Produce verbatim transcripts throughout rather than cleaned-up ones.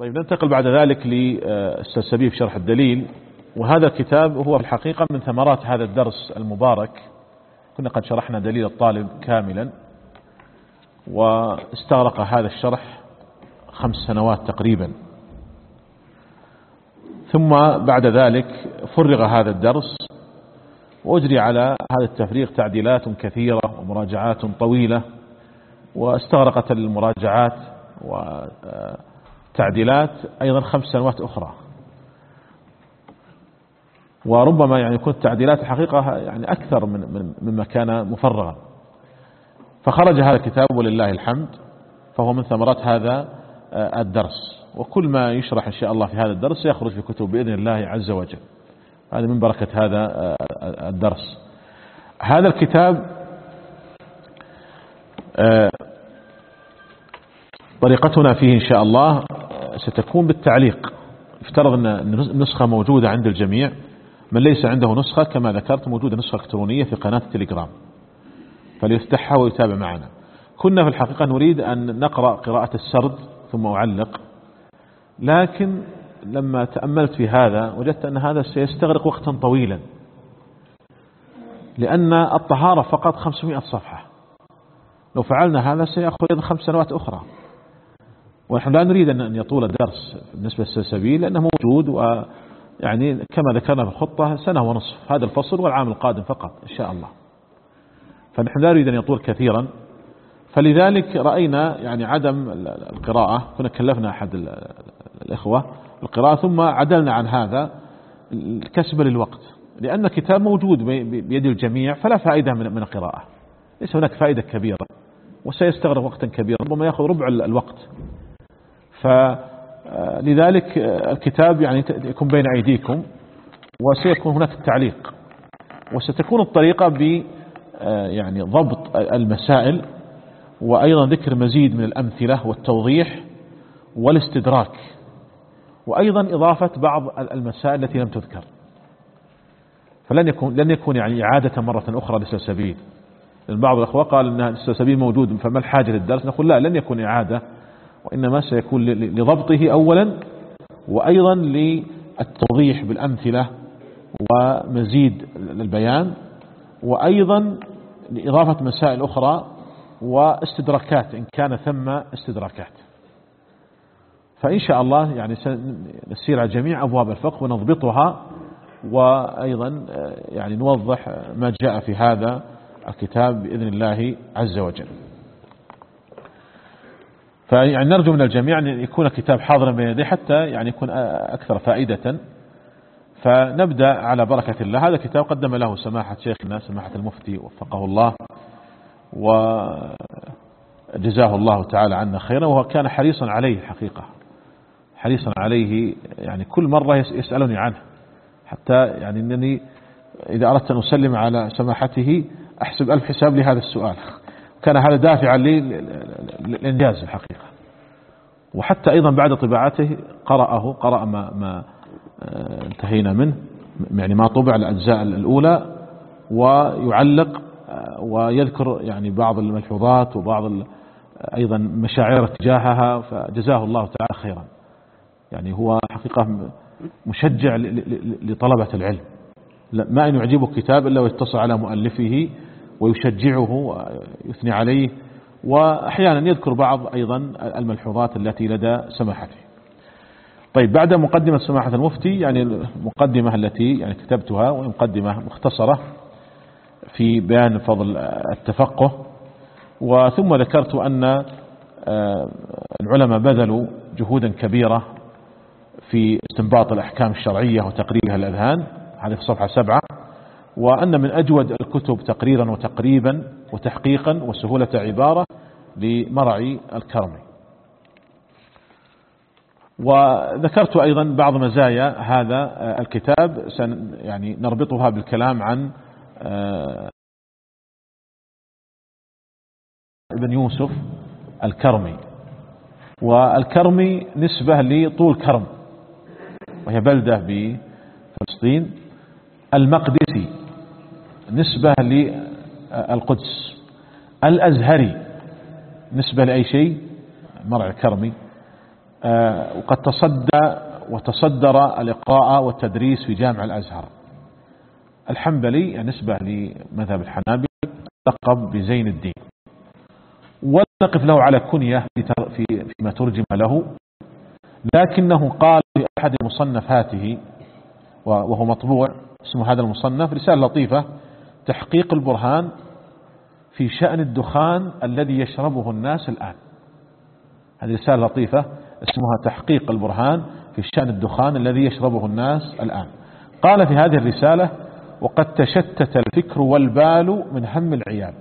طيب ننتقل بعد ذلك للسلسبيل في شرح الدليل. وهذا الكتاب هو في الحقيقة من ثمرات هذا الدرس المبارك. كنا قد شرحنا دليل الطالب كاملا، واستغرق هذا الشرح خمس سنوات تقريبا، ثم بعد ذلك فرغ هذا الدرس وأجري على هذا التفريغ تعديلات كثيرة ومراجعات طويلة، واستغرقت المراجعات وتعديلات أيضا خمس سنوات أخرى، وربما يعني يكون التعديلات الحقيقة يعني أكثر من من مما كان مفرغا. فخرج هذا الكتاب ولله الحمد، فهو من ثمرات هذا الدرس، وكل ما يشرح إن شاء الله في هذا الدرس يخرج في كتب بإذن الله عز وجل. هذا من بركة هذا الدرس. هذا الكتاب طريقتنا فيه إن شاء الله ستكون بالتعليق. افترض أن النسخة موجودة عند الجميع، من ليس عنده نسخة كما ذكرت موجودة نسخة إلكترونية في قناة التليجرام، فليفتحها ويتابع معنا. كنا في الحقيقة نريد أن نقرأ قراءة السرد ثم أعلق، لكن لما تأملت في هذا وجدت أن هذا سيستغرق وقتا طويلا، لأن الطهارة فقط خمسمائة صفحة. لو فعلنا هذا سيأخذ خمس سنوات أخرى، ونحن لا نريد أن يطول الدرس بالنسبة للسلسبيل، لأنه موجود، ويعني كما ذكرنا في الخطة سنة ونصف، هذا الفصل والعام القادم فقط إن شاء الله. فنحن لا نريد أن يطول كثيرا، فلذلك رأينا يعني عدم القراءة. كنا كلفنا أحد الإخوة القراءة، ثم عدلنا عن هذا كسبا للوقت، لأن كتاب موجود بيد الجميع فلا فائدة من من القراءة، ليس هناك فائدة كبيرة، وسيستغرق وقتا كبيرا، ربما يأخذ ربع الوقت. فلذلك الكتاب يعني يكون بين أيديكم، وسيكون هناك التعليق، وستكون الطريقة ب يعني ضبط المسائل، وأيضا ذكر مزيد من الأمثلة والتوضيح والاستدراك، وأيضا إضافة بعض المسائل التي لم تذكر. فلن يكون لن يكون يعني إعادة مرة أخرى للسلسبيل، لأن بعض الأخوة قال أن السلسبيل موجود فما الحاجة للدرس. نقول لا، لن يكون إعادة، وإنما سيكون لضبطه أولا، وأيضا للتوضيح بالأمثلة ومزيد البيان، وأيضا لإضافة مسائل أخرى واستدراكات إن كان ثم استدراكات. فإن شاء الله يعني سنسير على جميع أبواب الفقه ونضبطها، وأيضا يعني نوضح ما جاء في هذا الكتاب بإذن الله عز وجل. فيعني نرجو من الجميع أن يكون الكتاب حاضرا بين يديه حتى يعني يكون أكثر فائدة. فنبدأ على بركة الله. هذا الكتاب قدم له سماحة شيخنا سماحة المفتي وفقه الله وجزاه الله تعالى عنا خيرا، وهو كان حريصا عليه الحقيقة، حريصا عليه، يعني كل مرة يسألني عنه، حتى يعني أنني إذا أردت أن أسلم على سماحته أحسب ألف حساب لهذا السؤال. كان هذا دافعا لي للإنجاز الحقيقة. وحتى أيضا بعد طباعته قرأه قرأ ما, ما انتهينا منه، يعني ما طبع الأجزاء الأولى، ويعلق ويذكر يعني بعض الملحوظات وبعض أيضا مشاعر تجاهها، فجزاه الله تعالى خيرا. يعني هو حقيقة مشجع لطلبة العلم، ما أن يعجبه كتاب إلا ويتصل على مؤلفه ويشجعه ويثني عليه، وأحيانا يذكر بعض أيضا الملحوظات التي لدى سماحته. طيب، بعد مقدمة سماحة المفتي، يعني المقدمة التي يعني كتبتها ومقدمة مختصرة في بيان فضل التفقه، وثم ذكرت أن العلماء بذلوا جهودا كبيرة في استنباط الأحكام الشرعية وتقريرها الأذهان، هذه في صفحة سبعة، وأن من أجود الكتب تقريرا وتقريبا وتحقيقا وسهولة عبارة لمرعي الكرمي. وذكرت أيضا بعض مزايا هذا الكتاب سن يعني نربطها بالكلام عن ابن يوسف الكرمي. والكرمي نسبة لطول كرم، وهي بلدة بفلسطين. المقدسي نسبة للقدس. الأزهري نسبة لأي شيء، مرعي الكرمي. وقد تصدى وتصدر الإقراء والتدريس في جامع الأزهر. الحنبلي نسبة لمذهب الحنابلة، لقب بزين الدين، ولا نقف له على كنية في فيما ترجم له، لكنه قال في أحد مصنفاته وهو مطبوع اسمه هذا المصنف رسالة لطيفة: تحقيق البرهان في شأن الدخان الذي يشربه الناس الآن. هذه رسالة لطيفة اسمها تحقيق البرهان في شأن الدخان الذي يشربه الناس الآن. قال في هذه الرسالة: وقد تشتت الفكر والبال من هم العيال.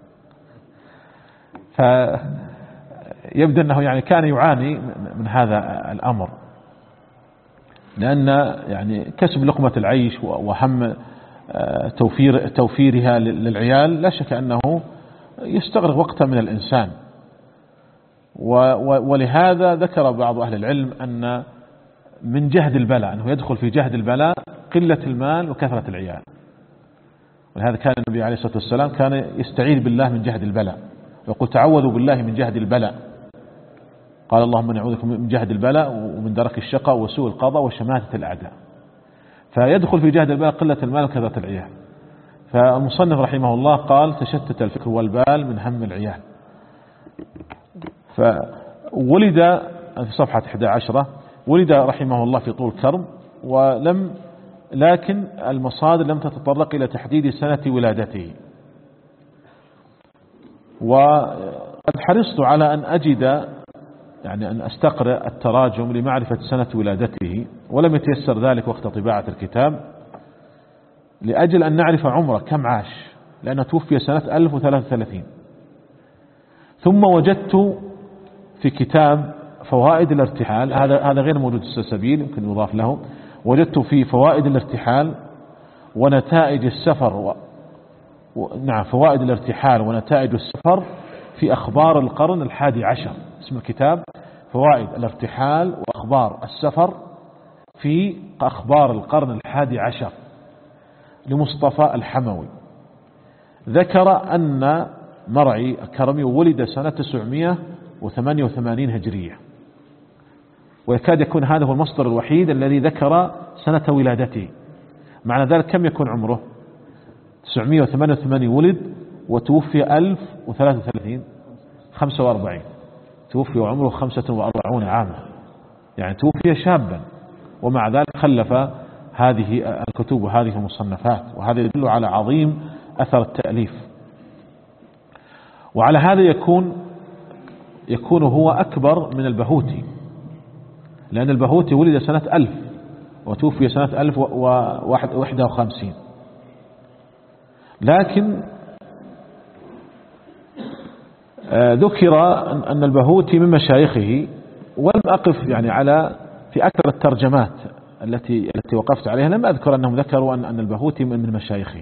فيبدو أنه يعني كان يعاني من هذا الأمر، لأن يعني كسب لقمة العيش وهم توفير توفيرها للعيال لا شك أنه يستغرق وقتا من الإنسان. ولهذا ذكر بعض أهل العلم أن من جهد البلاء أنه يدخل في جهد البلاء قلة المال وكثرة العيال. ولهذا كان النبي عليه الصلاة والسلام كان يستعيذ بالله من جهد البلاء، ويقول: تعوذوا بالله من جهد البلاء. قال: اللهم نعوذ من جهد البلاء ومن درك الشقاء وسوء القضاء وشماتة الأعداء. فيدخل في جهد البلاء قلة المال وكثرة العيال. فالمصنف رحمه الله قال: تشتت الفكر والبال من هم العيال. فولد في صفحة إحدى عشرة ولد رحمه الله في طول كرم، ولم لكن المصادر لم تتطرق إلى تحديد سنة ولادته. وقد حرصت على أن أجد يعني أن أستقرأ التراجم لمعرفة سنة ولادته، ولم يتيسر ذلك وقت طباعة الكتاب، لأجل أن نعرف عمره كم عاش، لأنه توفي سنة ألف وثلاثة وثلاثين. ثم وجدت في كتاب فوائد الارتحال، هذا هذا غير موجود في السلسبيل، يمكن يضاف له. وجدت في فوائد الارتحال ونتائج السفر و... و... نعم فوائد الارتحال ونتائج السفر في أخبار القرن الحادي عشر. اسم الكتاب فوائد الارتحال وأخبار السفر في أخبار القرن الحادي عشر لمصطفى الحموي. ذكر أن مرعي الكرمي ولد سنة تسعمائة وثمانية وثمانين هجرية، ويكاد يكون هذا هو المصدر الوحيد الذي ذكر سنة ولادته. معنى ذلك كم يكون عمره؟ تسعمائة وثمانية وثمانين ولد وتوفي ألف وثلاثة وثلاثين، خمسة وأربعين، توفي وعمره خمسة وأربعون عاما، يعني توفي شابا، ومع ذلك خلف هذه الكتب وهذه المصنفات، وهذا يدل على عظيم أثر التأليف. وعلى هذا يكون يكون هو أكبر من البهوتي، لأن البهوتي ولد سنة ألف وتوفي سنة ألف وواحد وخمسين. لكن ذكر أن البهوتي من مشايخه، ولم أقف يعني على في أكثر الترجمات التي التي وقفت عليها لم أذكر أنهم ذكروا أن أن البهوتي من مشايخه.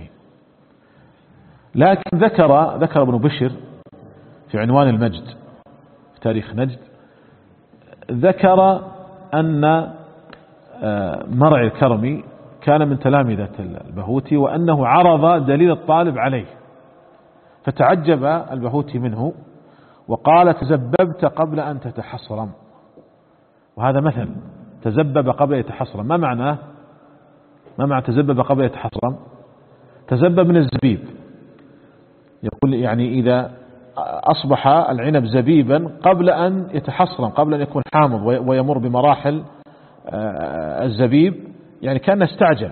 لكن ذكر ذكر ابن بشر في عنوان المجد في تاريخ نجد، ذكر أن مرعي الكرمي كان من تلامذة البهوتي، وأنه عرض دليل الطالب عليه، فتعجب البهوتي منه وقال: تزببت قبل أن تتحصرم. وهذا مثل تزبب قبل يتحصرم. ما معناه؟ ما معنى تزبب قبل يتحصرم؟ تزبب من الزبيب، يقول يعني إذا أصبح العنب زبيبا قبل أن يتحصرم، قبل أن يكون حامض ويمر بمراحل الزبيب، يعني كان استعجل،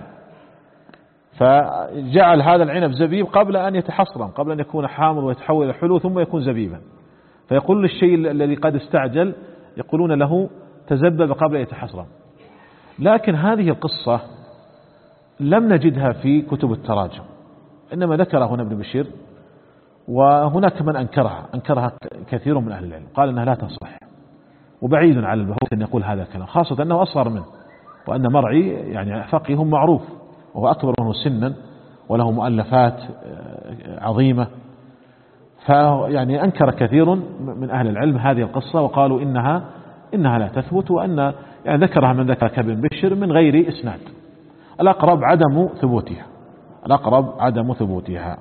فجعل هذا العنب زبيب قبل أن يتحصرم، قبل أن يكون حامض ويتحول إلى حلو ثم يكون زبيبا. فيقول للشيء الذي قد استعجل يقولون له تزبب قبل أن يتحصرم. لكن هذه القصة لم نجدها في كتب التراجم، إنما ذكرها هنا ابن بشير، وهناك من أنكرها أنكرها كثير من أهل العلم، قال أنها لا تصح، وبعيد على البهوتي أن يقول هذا الكلام، خاصة أنه أصغر منه، وأن مرعي يعني فقيه معروف وهو أكبر منه سنا وله مؤلفات عظيمة. فيعني أنكر كثير من أهل العلم هذه القصة، وقالوا إنها إنها لا تثبت، وأن يعني ذكرها من ذكر كابن بشر من غير إسناد. الأقرب عدم ثبوتها الأقرب عدم ثبوتها.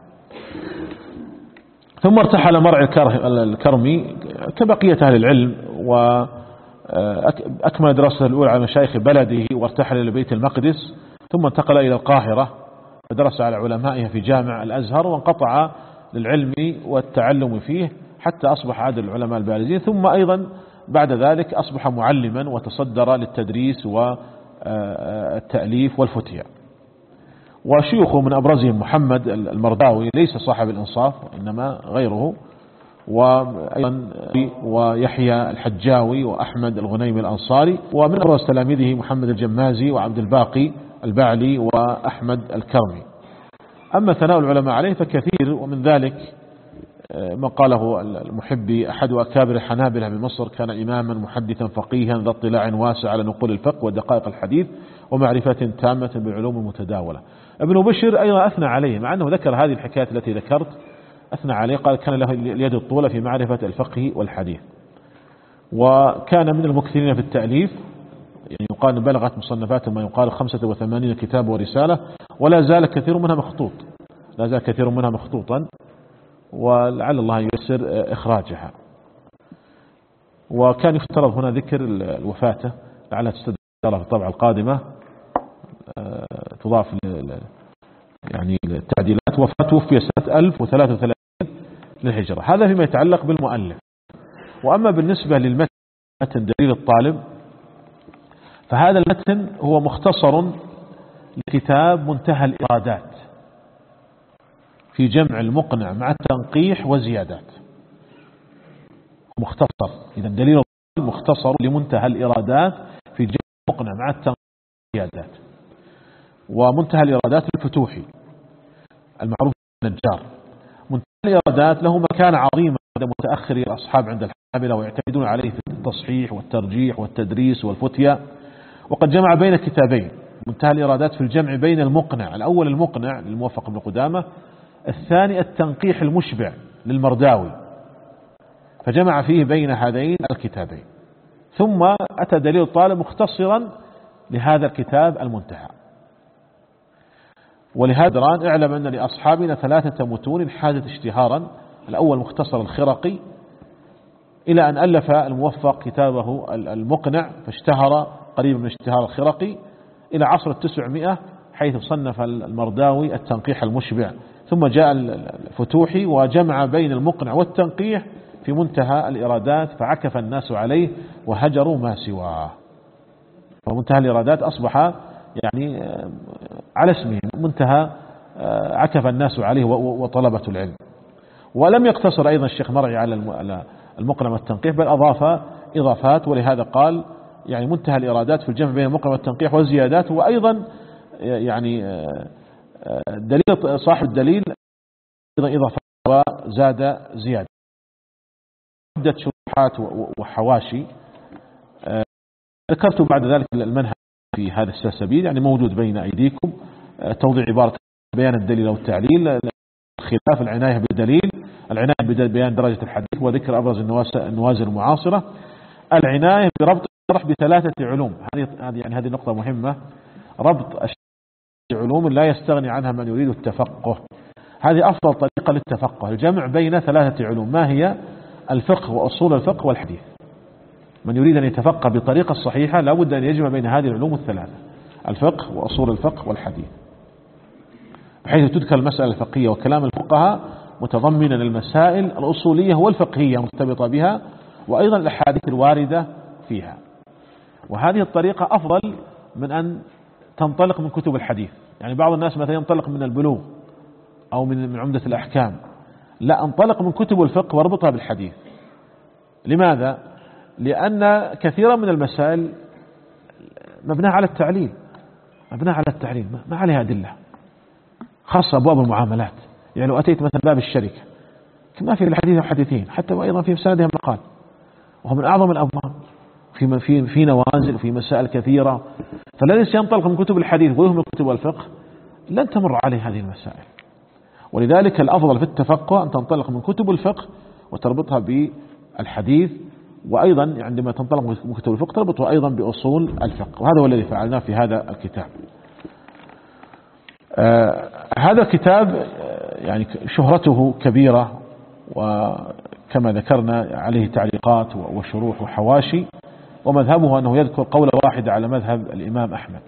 ثم ارتحل مرعي الكرمي كبقية أهل العلم، أكمل دراسته الأولى على مشايخ بلده وارتحل إلى بيت المقدس، ثم انتقل إلى القاهرة فدرس على علمائها في جامع الأزهر، وانقطع للعلم والتعلم فيه حتى أصبح عاد العلماء البارزين. ثم أيضا بعد ذلك أصبح معلما وتصدر للتدريس والتأليف والفتية. وشيوخه من أبرزهم محمد المرداوي ليس صاحب الإنصاف إنما غيره، وأيضا ويحيى الحجاوي وأحمد الغنيمي الأنصاري، ومن أبرز تلاميذه محمد الجمازي وعبد الباقي البعلي وأحمد الكرمي. أما ثناء العلماء عليه فكثير، ومن ذلك ما قاله المحبي أحد أكابر الحنابلة بمصر: كان إماما محدثا فقيها ذا اطلاع واسع على نقول الفقه ودقائق الحديث ومعرفة تامة بالعلوم المتداولة. ابن بشر أيضا أثنى عليه، مع أنه ذكر هذه الحكايات التي ذكرت، أثنى عليه قال كان له اليد الطولة في معرفة الفقه والحديث، وكان من المكثرين في التأليف، يعني يقال بلغت مصنفات ما يقال خمسة وثمانين كتاب ورسالة، ولا زال كثير منها مخطوط لا زال كثير منها مخطوطا، ولعل الله ييسر إخراجها. وكان يفترض هنا ذكر الوفاة لعلها تستدر في الطبعة القادمة، تضاف يعني التعديلات. وفاة توفي سنة ألف وثلاثة وثلاثين للهجرة. هذا فيما يتعلق بالمؤلف. وأما بالنسبة للمتن دليل الطالب، فهذا المتن هو مختصر لكتاب منتهى الإرادات في جمع المقنع مع التنقيح وزيادات. مختصر، إذا دليل الطالب مختصر لمنتهى الإرادات في جمع المقنع مع التنقيح وزيادات. ومنتهى الإرادات الفتوحي المعروف بالنجار. منتهى الإرادات له مكان عظيم عند متأخر الأصحاب عند الحنابلة، ويعتمدون عليه في التصحيح والترجيح والتدريس والفتية. وقد جمع بين كتابين: منتهى الإرادات في الجمع بين المقنع، الأول المقنع للموفق بن قدامة، الثاني التنقيح المشبع للمرداوي، فجمع فيه بين هذين الكتابين. ثم أتى دليل الطالب مختصرا لهذا الكتاب المنتهى. ولهذا اعلم أن لأصحابنا ثلاثة متون حازت اشتهارا: الأول مختصر الخرقي، إلى أن ألف الموفق كتابه المقنع فاشتهر قريبا من اشتهار الخرقي، إلى عصر التسعمائة حيث صنف المرداوي التنقيح المشبع. ثم جاء الفتوحي وجمع بين المقنع والتنقيح في منتهى الإرادات، فعكف الناس عليه وهجروا ما سواه. ومنتهى الإرادات أصبح يعني على اسمه منتهى عكف الناس عليه وطلبة العلم. ولم يقتصر أيضا الشيخ مرعي على المقنع والتنقيح، بل أضاف إضافات، ولهذا قال يعني منتهى الإرادات في الجمع بين المقنع والتنقيح والزيادات. وأيضا يعني دليل صاحب الدليل أيضا إضافات وزاد زيادة، عدة شروحات وحواشي. ذكرت بعد ذلك المنهج في هذا السلسبيل، يعني موجود بين أيديكم: توضيح عبارة بيان الدليل أو التعليل، خلاف العناية بالدليل، العناية ببيان درجة الحديث وذكر أبرز النوازل المعاصرة، العناية بربط الشرح بثلاثة علوم. هذه يعني هذه نقطة مهمة: ربط علوم لا يستغني عنها من يريد التفقه. هذه أفضل طريقة للتفقه، الجمع بين ثلاثة علوم. ما هي؟ الفقه وأصول الفقه والحديث. من يريد أن يتفقه بطريقة صحيحة لا بد أن يجمع بين هذه العلوم الثلاثة: الفقه وأصول الفقه والحديث، بحيث تذكر المسألة الفقهية وكلام الفقهاء متضمنا للمسائل الأصولية والفقهية مرتبطة بها، وأيضا الأحاديث الواردة فيها. وهذه الطريقة أفضل من أن تنطلق من كتب الحديث. يعني بعض الناس مثلا ينطلق من البلوغ أو من عمدة الأحكام، لا، انطلق من كتب الفقه واربطها بالحديث. لماذا؟ لأن كثيرا من المسائل مبناها على التعليل مبناها على التعليل ما عليها أدلة، خاصة أبواب المعاملات. يعني لو أتيت مثلا باب الشركة ما في الحديث وحديثين، حتى وأيضا في مسندها مقال، وهو من أعظم الأبواب في في في نوازل وفي مسائل كثيرة. فالذي سينطلق من كتب الحديث ويهمل كتب الفقه لن تمر عليه هذه المسائل. ولذلك الأفضل في التفقه أن تنطلق من كتب الفقه وتربطها بالحديث، وأيضا عندما تنطلق من كتب الفقه تربطها أيضا بأصول الفقه. وهذا هو الذي فعلناه في هذا الكتاب. آه هذا الكتاب يعني شهرته كبيرة، وكما ذكرنا عليه تعليقات وشروح وحواشي. ومذهبه أنه يذكر قولة واحدة على مذهب الإمام أحمد.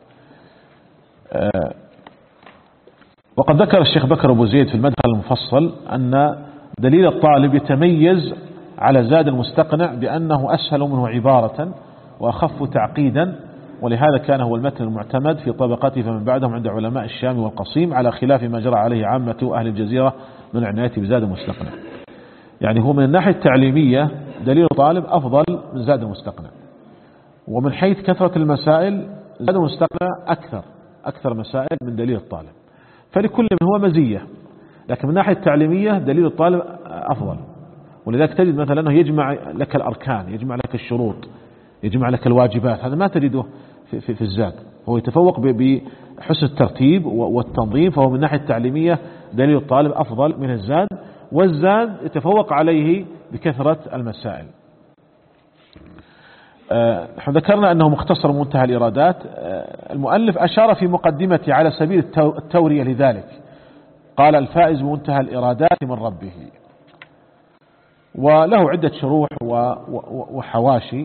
وقد ذكر الشيخ بكر أبو زيد في المدخل المفصل أن دليل الطالب يتميز على زاد المستقنع بأنه أسهل منه عبارة وأخف تعقيدا، ولهذا كان هو المتن المعتمد في طبقته فمن بعدهم عند علماء الشام والقصيم، على خلاف ما جرى عليه عامة أهل الجزيرة من عناية بزاد المستقنع. يعني هو من الناحية التعليمية دليل الطالب أفضل من زاد المستقنع، ومن حيث كثرة المسائل زاد المستقنع أكثر أكثر مسائل من دليل الطالب، فلكل من هو مزية، لكن من الناحية التعليمية دليل الطالب أفضل. ولذلك تجد مثلا أنه يجمع لك الأركان، يجمع لك الشروط، يجمع لك الواجبات، هذا ما تجده في, في, في الزاد. هو يتفوق بحسن الترتيب والتنظيم، فهو من الناحية التعليمية دليل الطالب أفضل من الزاد، والزاد يتفوق عليه بكثرة المسائل. نحن ذكرنا أنه مختصر منتهى الإرادات. المؤلف أشار في مقدمته على سبيل التورية لذلك، قال الفائز بمنتهى الإرادات من ربه، وله عدة شروح وحواشي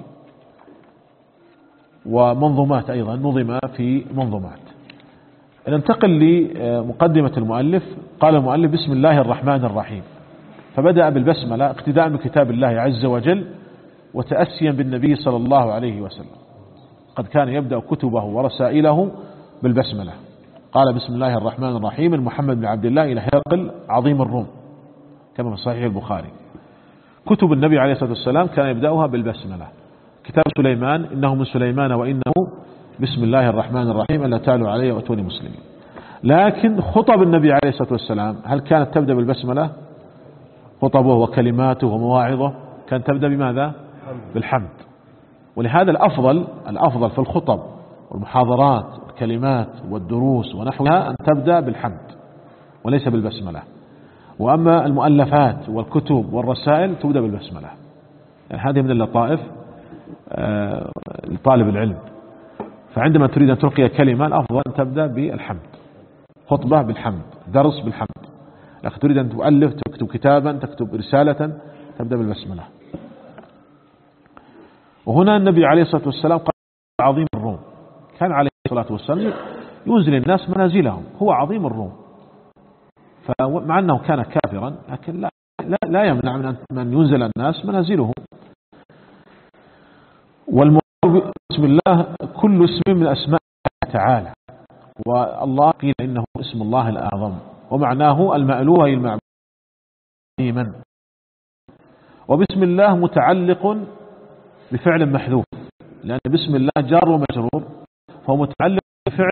ومنظومات أيضا نظم في منظومات. ننتقل لمقدمة المؤلف. قال المؤلف بسم الله الرحمن الرحيم، فبدأ بالبسملة اقتداء بكتاب الله عز وجل وتأسيا بالنبي صلى الله عليه وسلم، قد كان يبدأ كتبه ورسائله بالبسملة. قال بسم الله الرحمن الرحيم من محمد بن عبد الله إلى هرقل عظيم الروم، كما في صحيح البخاري. كتب النبي عليه الصلاة والسلام كان يبدأها بالبسملة. كتاب سليمان إنه من سليمان وإنه بسم الله الرحمن الرحيم ألا تعلوا علي وأتوني مسلمين. لكن خطب النبي عليه الصلاة والسلام هل كانت تبدأ بالبسملة؟ خطبه وكلماته ومواعظه كانت تبدأ بماذا؟ بالحمد. ولهذا الأفضل الأفضل في الخطب والمحاضرات والكلمات والدروس ونحوها أن تبدأ بالحمد وليس بالبسملة. وأما المؤلفات والكتب والرسائل تبدأ بالبسملة. يعني هذه من اللطائف آه لطالب العلم. فعندما تريد أن تلقي كلمة الأفضل أن تبدأ بالحمد، خطبة بالحمد، درس بالحمد. لكن تريد أن تؤلف، تكتب كتابا، تكتب رسالة، تبدأ بالبسملة. وهنا النبي عليه الصلاة والسلام قال عظيم الروم، كان عليه الصلاة والسلام ينزل الناس منازلهم، هو عظيم الروم. فمع أنه كان كافرا لكن لا, لا, لا يمنع من من ينزل الناس منازلهم. والمراد بسم الله كل اسم من أسماء الله تعالى، والله قيل إنه اسم الله الأعظم، ومعناه المألوه أي المعبود من. وبسم الله متعلق بفعل محذوف، لأن بسم الله جار ومجرور، فهو متعلق بفعل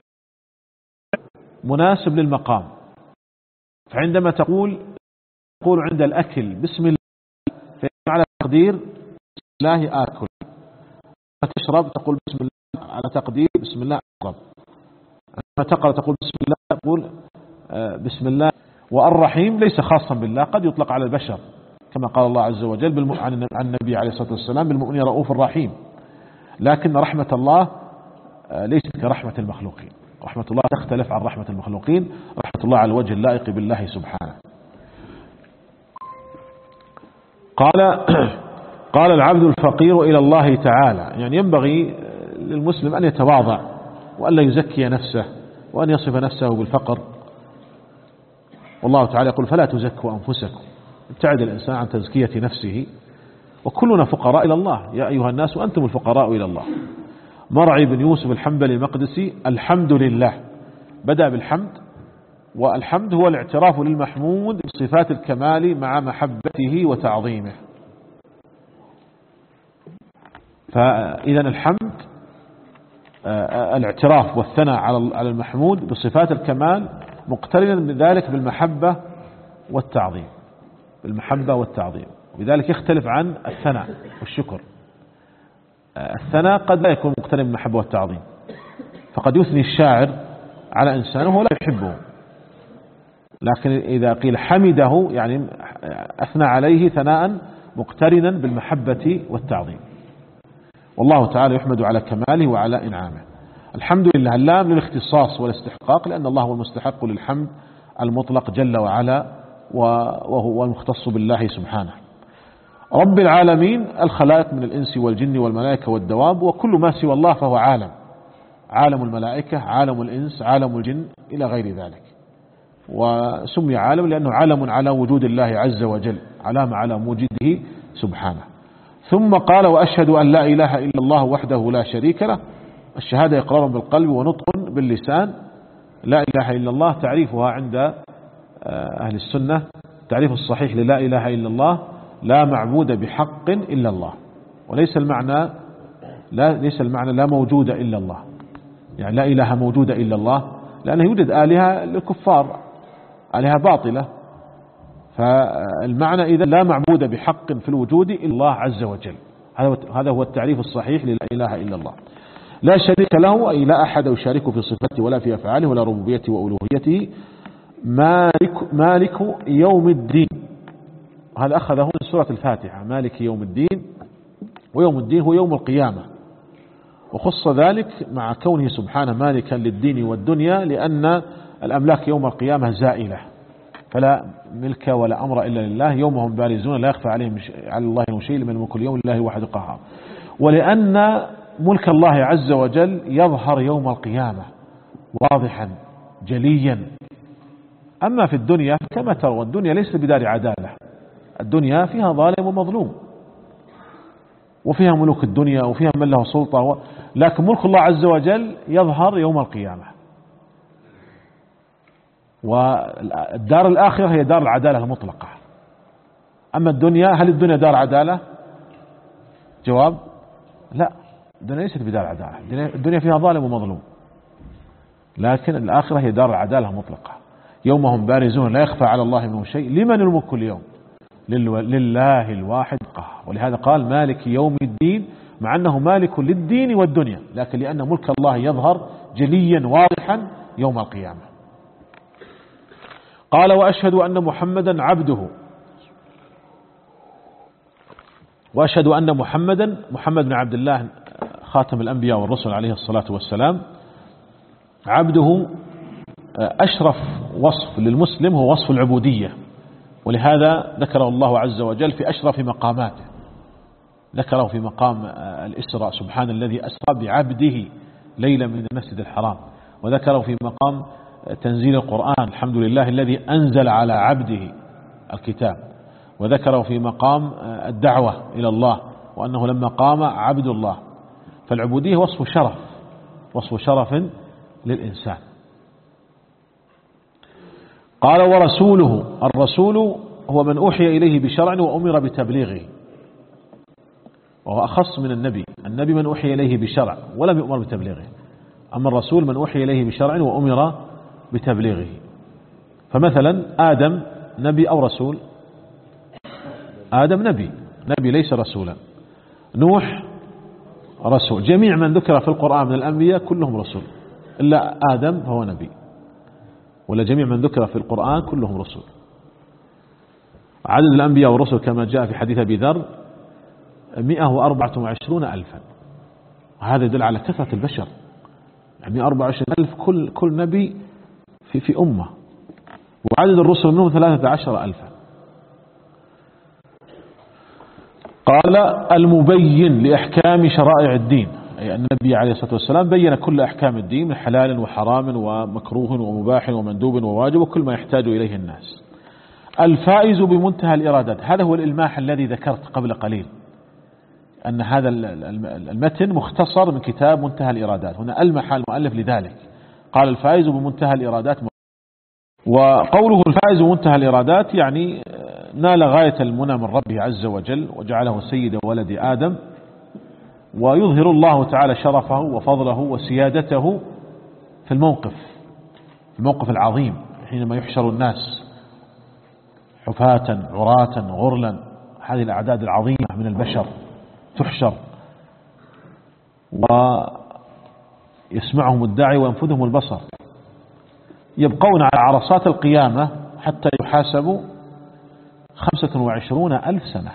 مناسب للمقام. فعندما تقول تقول عند الأكل بسم الله، فيجب على تقدير بسم الله آكل. تشرب تقول بسم الله على تقدير بسم الله أشرب. عندما تقرأ تقول بسم الله تقول بسم الله. والرحيم ليس خاصا بالله، قد يطلق على البشر كما قال الله عز وجل عن النبي عليه الصلاة والسلام بالمؤمنين رؤوف رحيم. لكن رحمة الله ليست كرحمة المخلوقين، رحمة الله تختلف عن رحمة المخلوقين، رحمة الله على الوجه اللائق بالله سبحانه. قال قال العبد الفقير إلى الله تعالى، يعني ينبغي للمسلم أن يتواضع وأن لا يزكي نفسه وأن يصف نفسه بالفقر. والله تعالى يقول فلا تزكوا أنفسكم، ابتعد الإنسان عن تزكية نفسه، وكلنا فقراء إلى الله، يا أيها الناس وأنتم الفقراء إلى الله. مرعي بن يوسف الحنبلي المقدسي الحمد لله بدأ بالحمد، والحمد هو الاعتراف للمحمود بصفات الكمال مع محبته وتعظيمه. فإذا الحمد الاعتراف والثناء على المحمود بصفات الكمال مقترنا من ذلك بالمحبة والتعظيم، بالمحبة والتعظيم. وبذلك يختلف عن الثناء والشكر. الثناء قد لا يكون مقترن بالمحبة والتعظيم، فقد يثني الشاعر على إنسان وهو لا يحبه، لكن إذا قيل حمده يعني أثنى عليه ثناء مقترنا بالمحبة والتعظيم. والله تعالى يحمد على كماله وعلى إنعامه. الحمد لله اللام للاختصاص والاستحقاق، لأن الله هو المستحق للحمد المطلق جل وعلا، وهو المختص بالله سبحانه. رب العالمين الخلائق من الإنس والجن والملائكة والدواب، وكل ما سوى الله فهو عالم، عالم الملائكة، عالم الإنس، عالم الجن، إلى غير ذلك. وسمي عالم لأنه علم على وجود الله عز وجل، علامة على موجوده سبحانه. ثم قال وأشهد أن لا إله إلا الله وحده لا شريك له. الشهادة إقرار بالقلب ونطق باللسان. لا إله إلا الله تعريفها عند أهل السنة تعريف الصحيح للا إله إلا الله: لا معبود بحق إلا الله. وليس المعنى لا ليس المعنى لا موجود إلا الله، يعني لا إله موجود إلا الله، لأنه يوجد آلهة للكفار، آلهة باطلة. فالمعنى إذا لا معبود بحق في الوجود إلا الله عز وجل. هذا هو التعريف الصحيح للا إله إلا الله. لا شريك له، أي لا أحد يشاركه في صفته ولا في أفعاله ولا ربوبيته وألوهيته. مالك, مالك يوم الدين، هذا أخذه من سورة الفاتحة، مالك يوم الدين. ويوم الدين هو يوم القيامة، وخص ذلك مع كونه سبحانه مالكا للدين والدنيا، لأن الأملاك يوم القيامة زائلة، فلا ملك ولا أمر إلا لله. يومهم بارزون لا يخفى عليهم على الله شيء، لمن الملك اليوم لله واحد قهار. ولأن ملك الله عز وجل يظهر يوم القيامة واضحا جليا. أما في الدنيا كما ترون، الدنيا ليست بدار عدالة، الدنيا فيها ظالم ومظلوم، وفيها ملوك الدنيا وفيها من له سلطة، لكن ملك الله عز وجل يظهر يوم القيامة. والدار الآخرة هي دار العدالة المطلقة. أما الدنيا، هل الدنيا دار عدالة؟ جواب: لا، الدنيا ليست بدار عدالة، الدنيا فيها ظالم ومظلوم، لكن الآخرة هي دار العدالة المطلقة. يومهم بارزون لا يخفى على الله منهم شيء، لمن الملك اليوم؟ لله الواحد القهار. ولهذا قال مالك يوم الدين، مع أنه مالك للدين والدنيا، لكن لأن ملك الله يظهر جليا واضحا يوم القيامة. قال وأشهد أن محمدا عبده. وأشهد أن محمدا محمد بن عبد الله خاتم الأنبياء والرسل عليه الصلاة والسلام عبده. أشرف وصف للمسلم هو وصف العبودية، ولهذا ذكره الله عز وجل في أشرف مقاماته. ذكره في مقام الإسراء: سبحان الذي أسرى بعبده ليلا من المسجد الحرام. وذكره في مقام تنزيل القرآن: الحمد لله الذي أنزل على عبده الكتاب. وذكره في مقام الدعوة إلى الله، وأنه لما قام عبد الله. فالعبودية وصف شرف، وصف شرف للإنسان. قال ورسوله. الرسول هو من أوحي إليه بشرع وأمر بتبليغه، وهو أخص من النبي. النبي من أوحي إليه بشرع ولم يؤمر بتبليغه، أما الرسول من أوحي إليه بشرع وأمر بتبليغه. فمثلا آدم نبي أو رسول؟ آدم نبي، نبي ليس رسولا. نوح رسول. جميع من ذكر في القرآن من الأنبياء كلهم رسول، إلا آدم فهو نبي، ولا جميع من ذكر في القرآن كلهم رسول. عدد الأنبياء والرسل كما جاء في حديث أبي ذر مئة وأربعة وعشرون ألفا، وهذا يدل على كثرة البشر. يعني مئة وأربعة وعشرين ألف كل كل نبي في في أمة، وعدد الرسل منهم ثلاثة عشر ألفا. قال المبين لأحكام شرائع الدين، أي النبي عليه الصلاة والسلام بين كل أحكام الدين من حلال وحرام ومكروه ومباح ومندوب وواجب وكل ما يحتاج إليه الناس. الفائز بمنتهى الإرادات، هذا هو الإلماح الذي ذكرت قبل قليل، أن هذا المتن مختصر من كتاب منتهى الإرادات. هنا ألمح المؤلف لذلك، قال الفائز بمنتهى الإرادات. وقوله الفائز بمنتهى الإرادات يعني نال غاية المنى من ربه عز وجل وجعله سيد ولد آدم، ويظهر الله تعالى شرفه وفضله وسيادته في الموقف الموقف العظيم، حينما يحشر الناس حفاة عراة غرلا. هذه الأعداد العظيمة من البشر تحشر، ويسمعهم الداعي وينفذهم البصر، يبقون على عرصات القيامة حتى يحاسبوا خمسة وعشرون ألف سنة.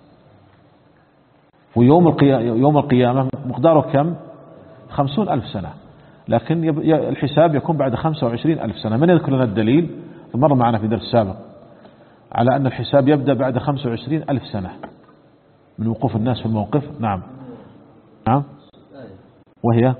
ويوم يوم القيامة مقداره كم؟ خمسون ألف سنة، لكن الحساب يكون بعد خمسة وعشرين ألف سنة. من يذكر لنا الدليل؟ مر معنا في درس سابق على أن الحساب يبدأ بعد خمسة وعشرين ألف سنة، من وقوف الناس في الموقف. نعم نعم وهي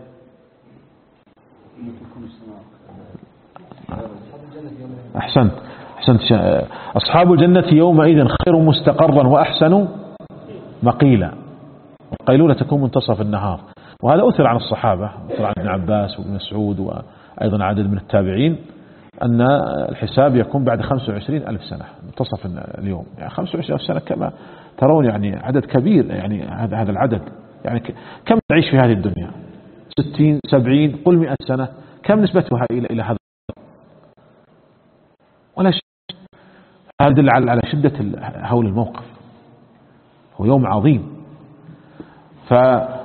أحسنت أحسنت أصحاب الجنة يومئذ خير مستقرا وأحسن مقيلا، القيلولة تكون منتصف النهار. وهذا أثر عن الصحابة، أثر عن ابن عباس وابن مسعود وأيضا عدد من التابعين، أن الحساب يكون بعد خمسة وعشرين ألف سنة منتصف اليوم. يعني خمسة وعشرين ألف سنة كما ترون يعني عدد كبير، يعني هذا هذا العدد يعني كم تعيش في هذه الدنيا؟ ستين سبعين قل مئة سنة، كم نسبتها إلى إلى هذا؟ ولا شيء. هذا يدل على شدة هول الموقف، هو يوم عظيم. ف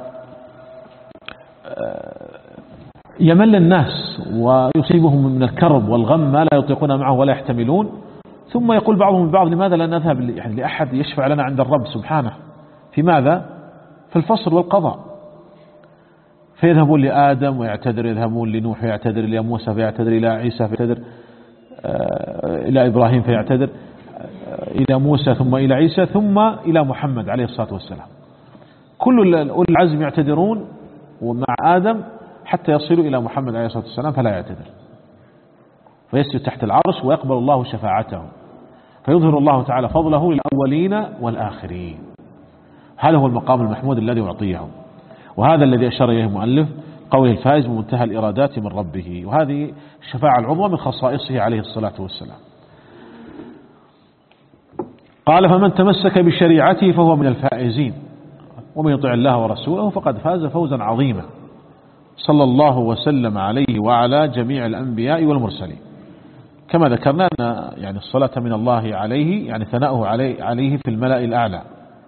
يمل الناس ويصيبهم من الكرب والغم ما لا يطيقون معه ولا يحتملون، ثم يقول بعضهم من بعض لماذا لا نذهب يعني لأحد يشفع لنا عند الرب سبحانه في ماذا؟ في الفصل والقضاء. فيذهبون لآدم ويعتذر، يذهبون لنوح ويعتذر، إلى موسى فيعتذر، إلى عيسى فيعتذر، إلى إبراهيم فيعتذر، إلى موسى ثم إلى عيسى ثم إلى محمد عليه الصلاة والسلام. كل أولي العزم يعتذرون ومع آدم حتى يصلوا إلى محمد عليه الصلاة والسلام فلا يعتذر، فيسجد تحت العرش ويقبل الله شفاعته، فيظهر الله تعالى فضله للأولين والآخرين. هذا هو المقام المحمود الذي يعطيه، وهذا الذي أشار إليه المؤلف قوله الفائز بمنتهى الإرادات من ربه، وهذه الشفاعة العظمى من خصائصه عليه الصلاة والسلام. قال فمن تمسك بشريعته فهو من الفائزين، ومن يطع الله ورسوله فقد فاز فوزا عظيما. صلى الله وسلم عليه وعلى جميع الأنبياء والمرسلين. كما ذكرنا أن يعني الصلاة من الله عليه يعني ثناؤه عليه, عليه في الملأ الأعلى.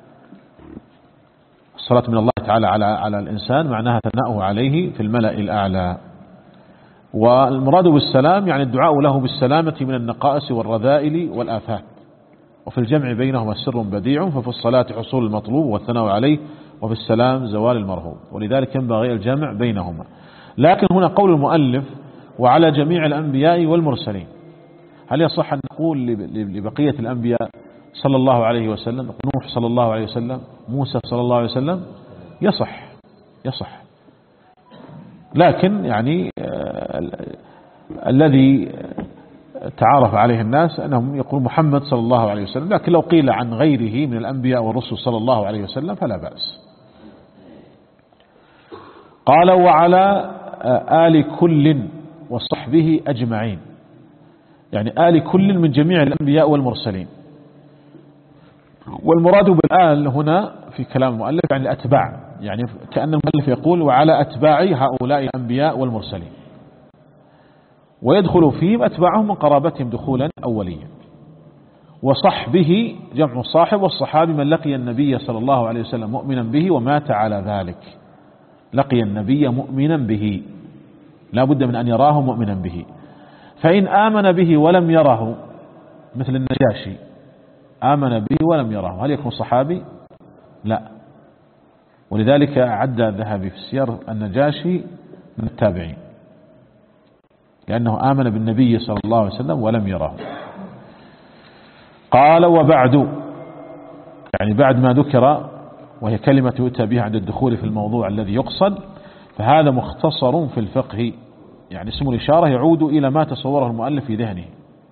الصلاة من الله تعالى على على الإنسان معناها ثناؤه عليه في الملأ الأعلى. والمراد بالسلام يعني الدعاء له بالسلامة من النقائص والرذائل والآفات، وفي الجمع بينهما سر بديع، ففي الصلاة حصول المطلوب والثناء عليه، وفي السلام زوال المرهوب، ولذلك ينبغي الجمع بينهما. لكن هنا قول المؤلف وعلى جميع الأنبياء والمرسلين، هل يصح أن نقول لبقية الأنبياء صلى الله عليه وسلم، نوح صلى الله عليه وسلم، موسى صلى الله عليه وسلم؟ يصح يصح لكن يعني الذي تعارف عليه الناس أنهم يقول محمد صلى الله عليه وسلم، لكن لو قيل عن غيره من الأنبياء والرسل صلى الله عليه وسلم فلا بأس. قال وعلى آل كل وصحبه أجمعين، يعني آل كل من جميع الأنبياء والمرسلين. والمراد بالآل هنا في كلام المؤلف يعني الأتباع، يعني كأن المؤلف يقول وعلى أتباع هؤلاء الأنبياء والمرسلين، ويدخل فيهم أتباعهم من قرابتهم دخولا أوليا. وصحبه جمع صاحب، والصحابي من لقي النبي صلى الله عليه وسلم مؤمنا به ومات على ذلك. لقي النبي مؤمنا به، لا بد من أن يراه مؤمنا به. فإن آمن به ولم يره مثل النجاشي، آمن به ولم يره، هل يكون صحابي؟ لا. ولذلك عد الذهبي في السير النجاشي من التابعين، لأنه آمن بالنبي صلى الله عليه وسلم ولم يره. قال وبعد، يعني بعد ما ذكر وهي كلمة يؤتى بها عند الدخول في الموضوع الذي يقصد، فهذا مختصر في الفقه، يعني اسم الإشارة يعود إلى ما تصوره المؤلف في ذهنه.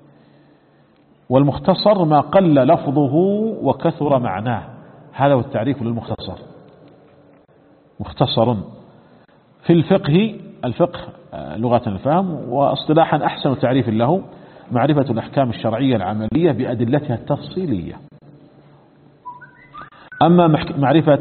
والمختصر ما قل لفظه وكثر معناه، هذا هو التعريف للمختصر. مختصر في الفقه، الفقه لغة الفهم، واصطلاحا أحسن تعريف له معرفة الأحكام الشرعية العملية بأدلتها التفصيلية. أما معرفة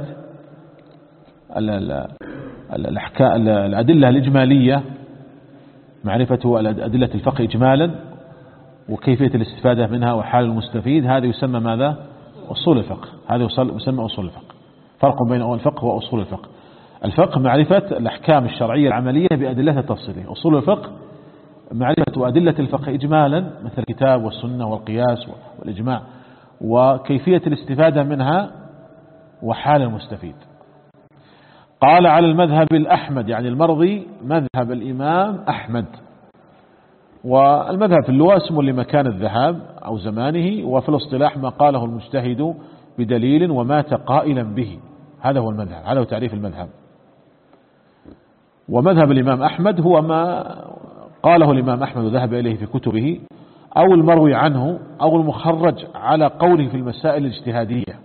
الأدلة الإجمالية، معرفة أدلة الفقه إجمالا وكيفية الاستفادة منها وحال المستفيد، هذا يسمى ماذا؟ أصول الفقه. هذا يسمى أصول الفقه. فرق بين الفقه وأصول الفقه. الفقه معرفة الأحكام الشرعية العملية بأدلتها التفصيلية. أصول الفقه معرفة أدلة الفقه إجمالا مثل الكتاب والسنة والقياس والإجماع، وكيفية الاستفادة منها وحال المستفيد. قال على المذهب الأحمد، يعني المرضي مذهب الإمام أحمد. والمذهب في اللغة اسم لمكان الذهاب أو زمانه، وفي الاصطلاح ما قاله المجتهد بدليل ومات قائلا به. هذا هو المذهب، هذا هو تعريف المذهب. ومذهب الإمام أحمد هو ما قاله الإمام أحمد وذهب إليه في كتبه، أو المروي عنه، أو المخرج على قوله في المسائل الاجتهادية.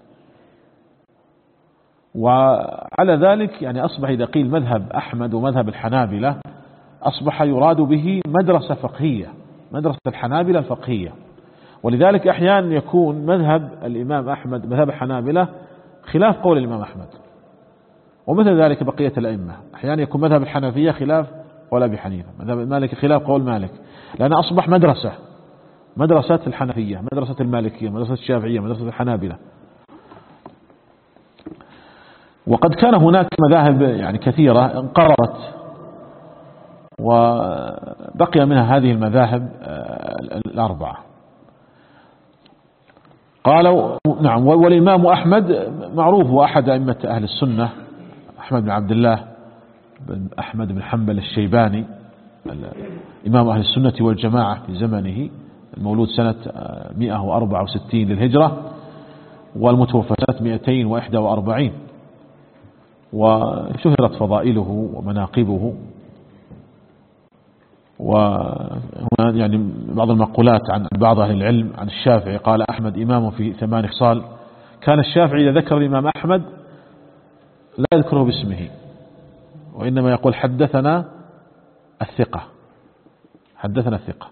وعلى ذلك يعني أصبح إذا قيل مذهب أحمد ومذهب الحنابلة أصبح يراد به مدرسة فقهية، مدرسة الحنابلة الفقهية. ولذلك أحيانا يكون مذهب الإمام أحمد مذهب الحنابلة خلاف قول الإمام أحمد، ومثل ذلك بقية الأئمة. أحيانا يكون مذهب الحنفية خلاف قول أبي حنيفة، مذهب مالك خلاف قول مالك، لأن أصبح مدرسة، مدرسة الحنفية، مدرسة المالكية، مدرسة الشافعية، مدرسة الحنابلة. وقد كان هناك مذاهب يعني كثيرة انقرضت وبقي منها هذه المذاهب الأربعة. قالوا نعم. والإمام أحمد معروف وأحد أئمة أهل السنة، أحمد بن عبد الله بن أحمد بن حنبل الشيباني، إمام أهل السنة والجماعة في زمنه، المولود سنة مئة وأربعة وستين للهجرة، والمتوفى سنة مئتين وإحدى وأربعين. وشهرت فضائله ومناقبه. وهنا يعني بعض المقولات عن بعض أهل العلم عن الشافعي، قال أحمد إمام في ثمان خصال. كان الشافعي إذا ذكر الإمام أحمد لا يذكره باسمه، وإنما يقول حدثنا الثقة، حدثنا الثقة،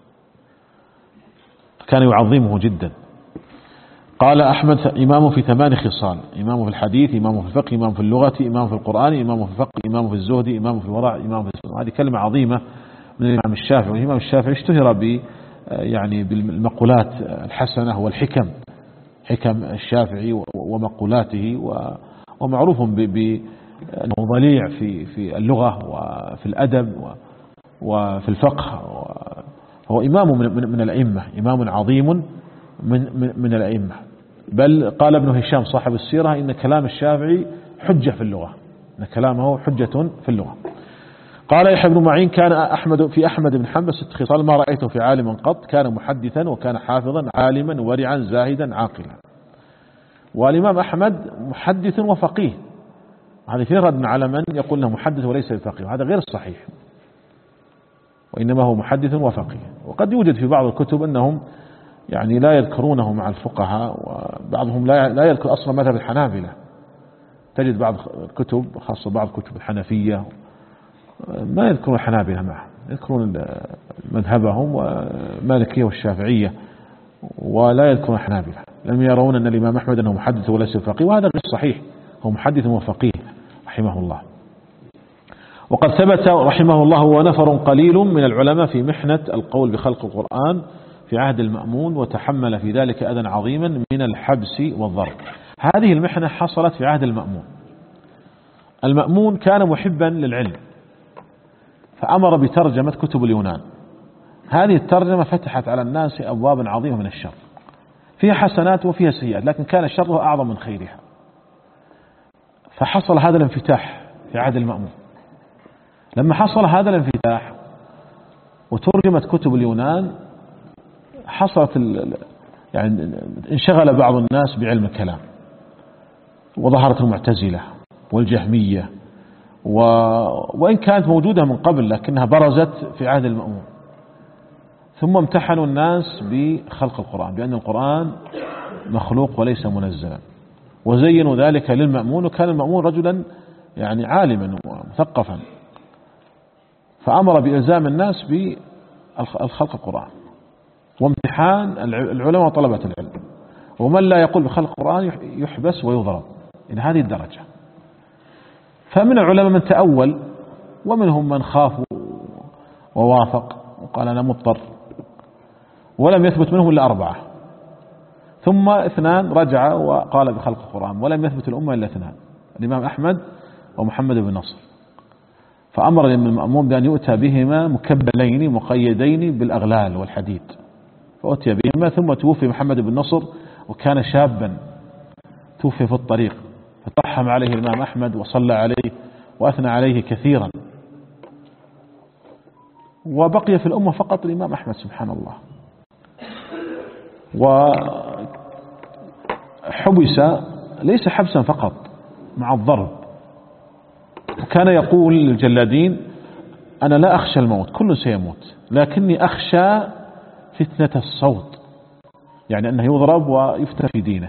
كان يعظمه جدا. قال أحمد إمام في ثمان خصال: إمام في الحديث، إمام في الفقه، إمام في اللغة، إمام في القرآن، إمام في الفقه، إمام في الزهد، إمام في الورع، إمام في السنة. هذه كلمة عظيمة من الإمام الشافعي. والإمام الشافعي اشتهر ب يعني بالمقولات الحسنة والحكم، حكم الشافعي ومقولاته، ومعروف بأنه ضليع في في اللغة وفي الأدب وفي الفقه. هو إمام من من الأئمة، إمام عظيم من من, من الأئمة. بل قال ابن هشام صاحب السيرة إن كلام الشافعي حجة في اللغة، إن كلامه حجة في اللغة. قال يحيى بن معين: كان أحمد في أحمد بن حنبل ست خصال ما رأيته في عالم قط: كان محدثا، وكان حافظا، عالما، ورعا، زاهدا، عاقلا. والإمام أحمد محدث وفقيه، هذا في رد على من يقول انه محدث وليس بفقيه، وهذا غير صحيح، وإنما هو محدث وفقيه. وقد يوجد في بعض الكتب أنهم يعني لا يذكرونه مع الفقهاء، وبعضهم لا لا يذكر أصلا مذهب الحنابلة. تجد بعض الكتب خاصة بعض كتب الحنفية ما يذكرون الحنابلة معه، يذكرون مذهبهم ومالكية والشافعية، ولا يذكرون الحنابلة، لم يرون أن الإمام أحمد أنه محدث وليس بفقيه، وهذا غير صحيح، هو محدث وفقيه رحمه الله. وقد ثبت رحمه الله ونفر قليل من العلماء في محنة القول بخلق القرآن في عهد المأمون، وتحمل في ذلك أذى عظيما من الحبس والضرب. هذه المحنة حصلت في عهد المأمون. المأمون كان محبا للعلم، فأمر بترجمة كتب اليونان. هذه الترجمة فتحت على الناس أبوابا عظيمة من الشر، فيها حسنات وفيها سيئات، لكن كان شرها أعظم من خيرها. فحصل هذا الانفتاح في عهد المأمون. لما حصل هذا الانفتاح وترجمت كتب اليونان، حصلت يعني انشغل بعض الناس بعلم الكلام، وظهرت المعتزلة والجهمية، و... وإن كانت موجودة من قبل لكنها برزت في عهد المأمون. ثم امتحنوا الناس بخلق القرآن، بأن القرآن مخلوق وليس منزلا، وزينوا ذلك للمأمون. وكان المأمون رجلا يعني عالما ومثقفا، فأمر بإلزام الناس بالخلق القرآن وامتحان العلماء وطلبة العلم، ومن لا يقول بخلق القرآن يحبس ويضرب إلى هذه الدرجة. فمن العلماء من تأول، ومنهم من خاف ووافق وقال أنا مضطر، ولم يثبت منهم إلا أربعة. ثم اثنان رجع وقال بخلق القرآن، ولم يثبت الأمة إلا اثنان: الإمام أحمد ومحمد بن نصر. فأمر المأمون بأن يؤتى بهما مكبلين مقيدين بالأغلال والحديد، فأتي بهما. ثم توفي محمد بن نصر وكان شابا، توفي في الطريق، فترحم عليه الإمام أحمد وصلى عليه وأثنى عليه كثيرا، وبقي في الأمة فقط الإمام أحمد سبحان الله. حبس ليس حبسا فقط مع الضرب، وكان يقول للجلادين أنا لا أخشى الموت، كل سيموت، لكني أخشى فتنة الصوت، يعني أنه يضرب ويفتن في دينه.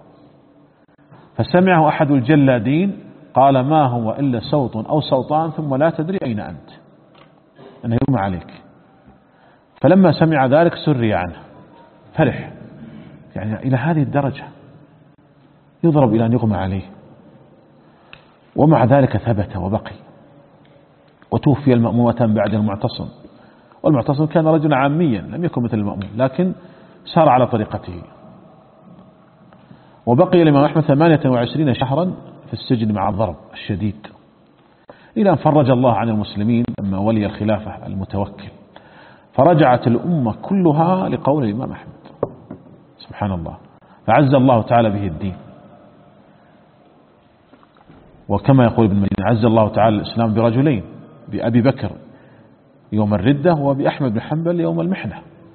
فسمعه أحد الجلادين قال ما هو إلا صوت أو صوتان ثم لا تدري أين أنت، أنه يغمى عليك. فلما سمع ذلك سري عنه، فرح، يعني إلى هذه الدرجة يضرب إلى أن يغمى عليه، ومع ذلك ثبت وبقي. وتوفي المأمومة بعد المعتصم، والمعتصم كان رجلا عاميا لم يكن مثل المأموم، لكن سار على طريقته. وبقي الإمام أحمد ثمانية وعشرين شهرا في السجن مع الضرب الشديد، إلى أن فرج الله عن المسلمين لما ولي الخلافة المتوكل، فرجعت الأمة كلها لقول الإمام أحمد سبحان الله، فعز الله تعالى به الدين. وكما يقول ابن مدين عز الله تعالى الإسلام برجلين، بأبي بكر يوم الردة وبأحمد بن حنبل يوم المحنة.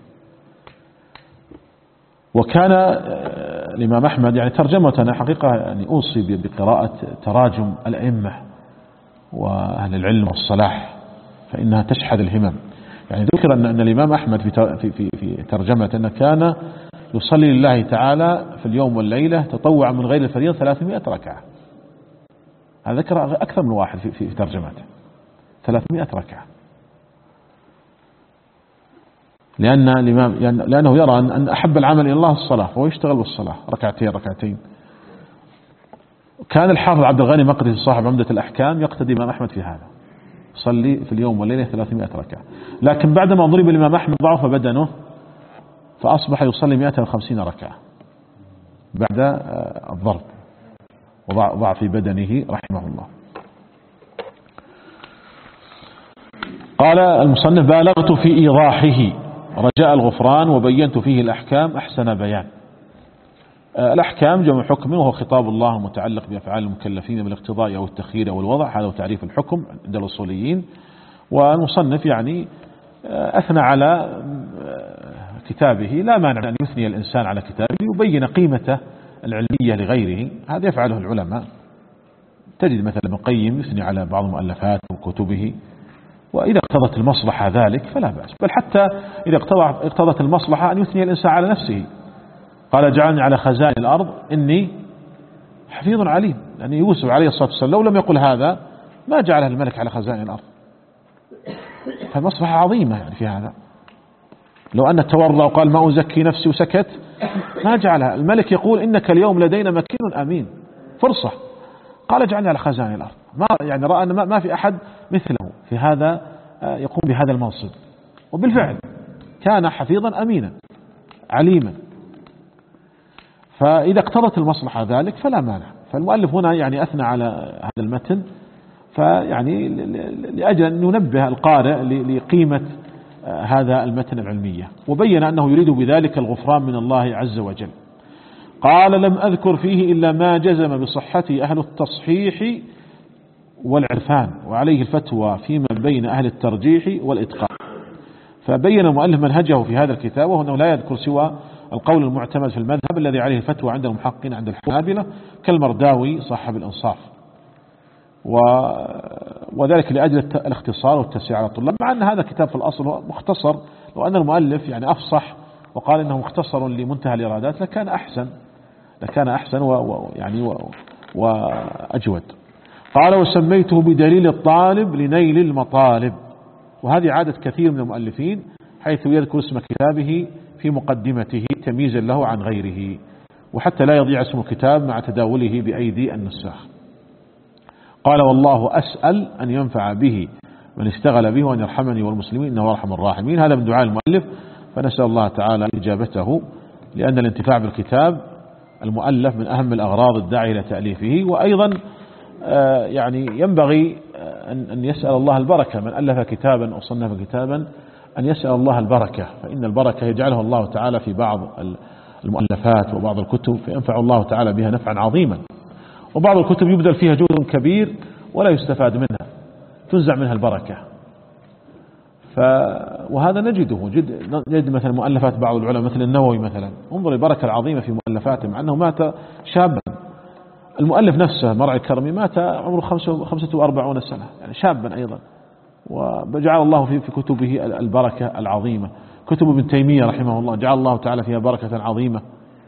وكان الإمام أحمد يعني ترجمتنا حقيقة يعني أوصي بقراءة تراجم الأئمة وأهل العلم والصلاح، فإنها تشحذ الهمم. يعني ذكر أن, أن الإمام أحمد في, في, في, في ترجمة أنه كان يصلي لله تعالى في اليوم والليلة تطوعا من غير الفريضة ثلاثمائة ركعة. هذا ذكر أكثر من واحد في, في ترجمته، ثلاثمائة ركعة، لأن الإمام لأنه يرى أن أحب العمل إلى الله الصلاة، فهو يشتغل بالصلاة ركعتين ركعتين. كان الحافظ عبد الغني مقدسي صاحب عمدة الأحكام يقتدي الإمام أحمد في هذا، يصلي في اليوم والليلة ثلاثمائة ركعة. لكن بعدما ضرب الإمام أحمد ضعف بدنه فأصبح يصلي مائة وخمسين ركعة بعد الضرب وضعف بدنه رحمه الله. قال المصنف بالغت في إيضاحه رجاء الغفران وبينت فيه الأحكام أحسن بيان. الأحكام جمع حكم، وهو خطاب الله متعلق بأفعال المكلفين بالاقتضاء أو التخيير أو الوضع، هذا هو تعريف الحكم عند الأصوليين. والمصنف يعني أثنى على كتابه، لا مانع أن يثني الإنسان على كتابه ليبين قيمته العلمية لغيره، هذا يفعله العلماء. تجد مثلا ابن القيم يثني على بعض المؤلفات وكتبه، وإذا اقتضت المصلحة ذلك فلا بأس، بل حتى إذا اقتضت المصلحة أن يثني الإنسان على نفسه. قال جعلني على خزائن الأرض إني حفيظ عليم، لأن يعني يوسف عليه الصلاة والسلام لو لم يقل هذا ما جعله الملك على خزائن الأرض، فالمصلحة عظيمة يعني في هذا. لو أن تورع وقال ما أزكي نفسي وسكت ما جعلها. الملك يقول إنك اليوم لدينا مكين أمين، فرصة، قال جعلني على خزائن الأرض، ما يعني رأى أن ما في أحد مثله في هذا يقوم بهذا المنصب، وبالفعل كان حفيظا أمينا عليما. فإذا اقتضت المصلحة ذلك فلا مانع. فالمؤلف هنا يعني أثنى على هذا المتن، فيعني لأجل أن ينبه القارئ لقيمة هذا المتن العلمية، وبين أنه يريد بذلك الغفران من الله عز وجل. قال لم أذكر فيه إلا ما جزم بصحته أهل التصحيح والعرفان، وعليه الفتوى فيما بين أهل الترجيح والإتقان. فبين المؤلف منهجه في هذا الكتاب، وهو أنه لا يذكر سوى القول المعتمد في المذهب الذي عليه الفتوى عند المحققين عند الحنابلة كالمرداوي صاحب الإنصاف، وذلك لأجل الاختصار والتسعير على الطلاب، مع أن هذا كتاب في الأصل مختصر. لو أن المؤلف يعني أفصح وقال إنه مختصر لمنتهى الإرادات لكان أحسن لكان أحسن ويعني وأجود. قال وسميته بدليل الطالب لنيل المطالب، وهذه عادة كثير من المؤلفين حيث يذكر اسم كتابه في مقدمته تمييزا له عن غيره، وحتى لا يضيع اسم الكتاب مع تداوله بأيدي النساخ. قال والله أسأل أن ينفع به من اشتغل به وأن يرحمني والمسلمين إنه أرحم الراحمين. هذا من دعاء المؤلف، فنسأل الله تعالى إجابته، لأن الانتفاع بالكتاب المؤلف من أهم الأغراض الداعية إلى تأليفه. وأيضا يعني ينبغي أن يسأل الله البركة، من ألف كتابا أو صنف كتابا أن يسأل الله البركة، فإن البركة يجعلها الله تعالى في بعض المؤلفات وبعض الكتب فينفع الله تعالى بها نفعا عظيما، وبعض الكتب يبذل فيها جهد كبير ولا يستفاد منها، تنزع منها البركة. ف وهذا نجده جد نجد مثلا مؤلفات بعض العلماء مثل النووي مثلا، انظر البركة العظيمة في مؤلفاته مع أنه مات شابا. المؤلف نفسه مرعي الكرمي مات عمره خمسة وأربعون سنة، يعني شابا أيضا، وجعل الله في في كتبه البركة العظيمة. كتب ابن تيمية رحمه الله جعل الله تعالى فيها بركة عظيمة.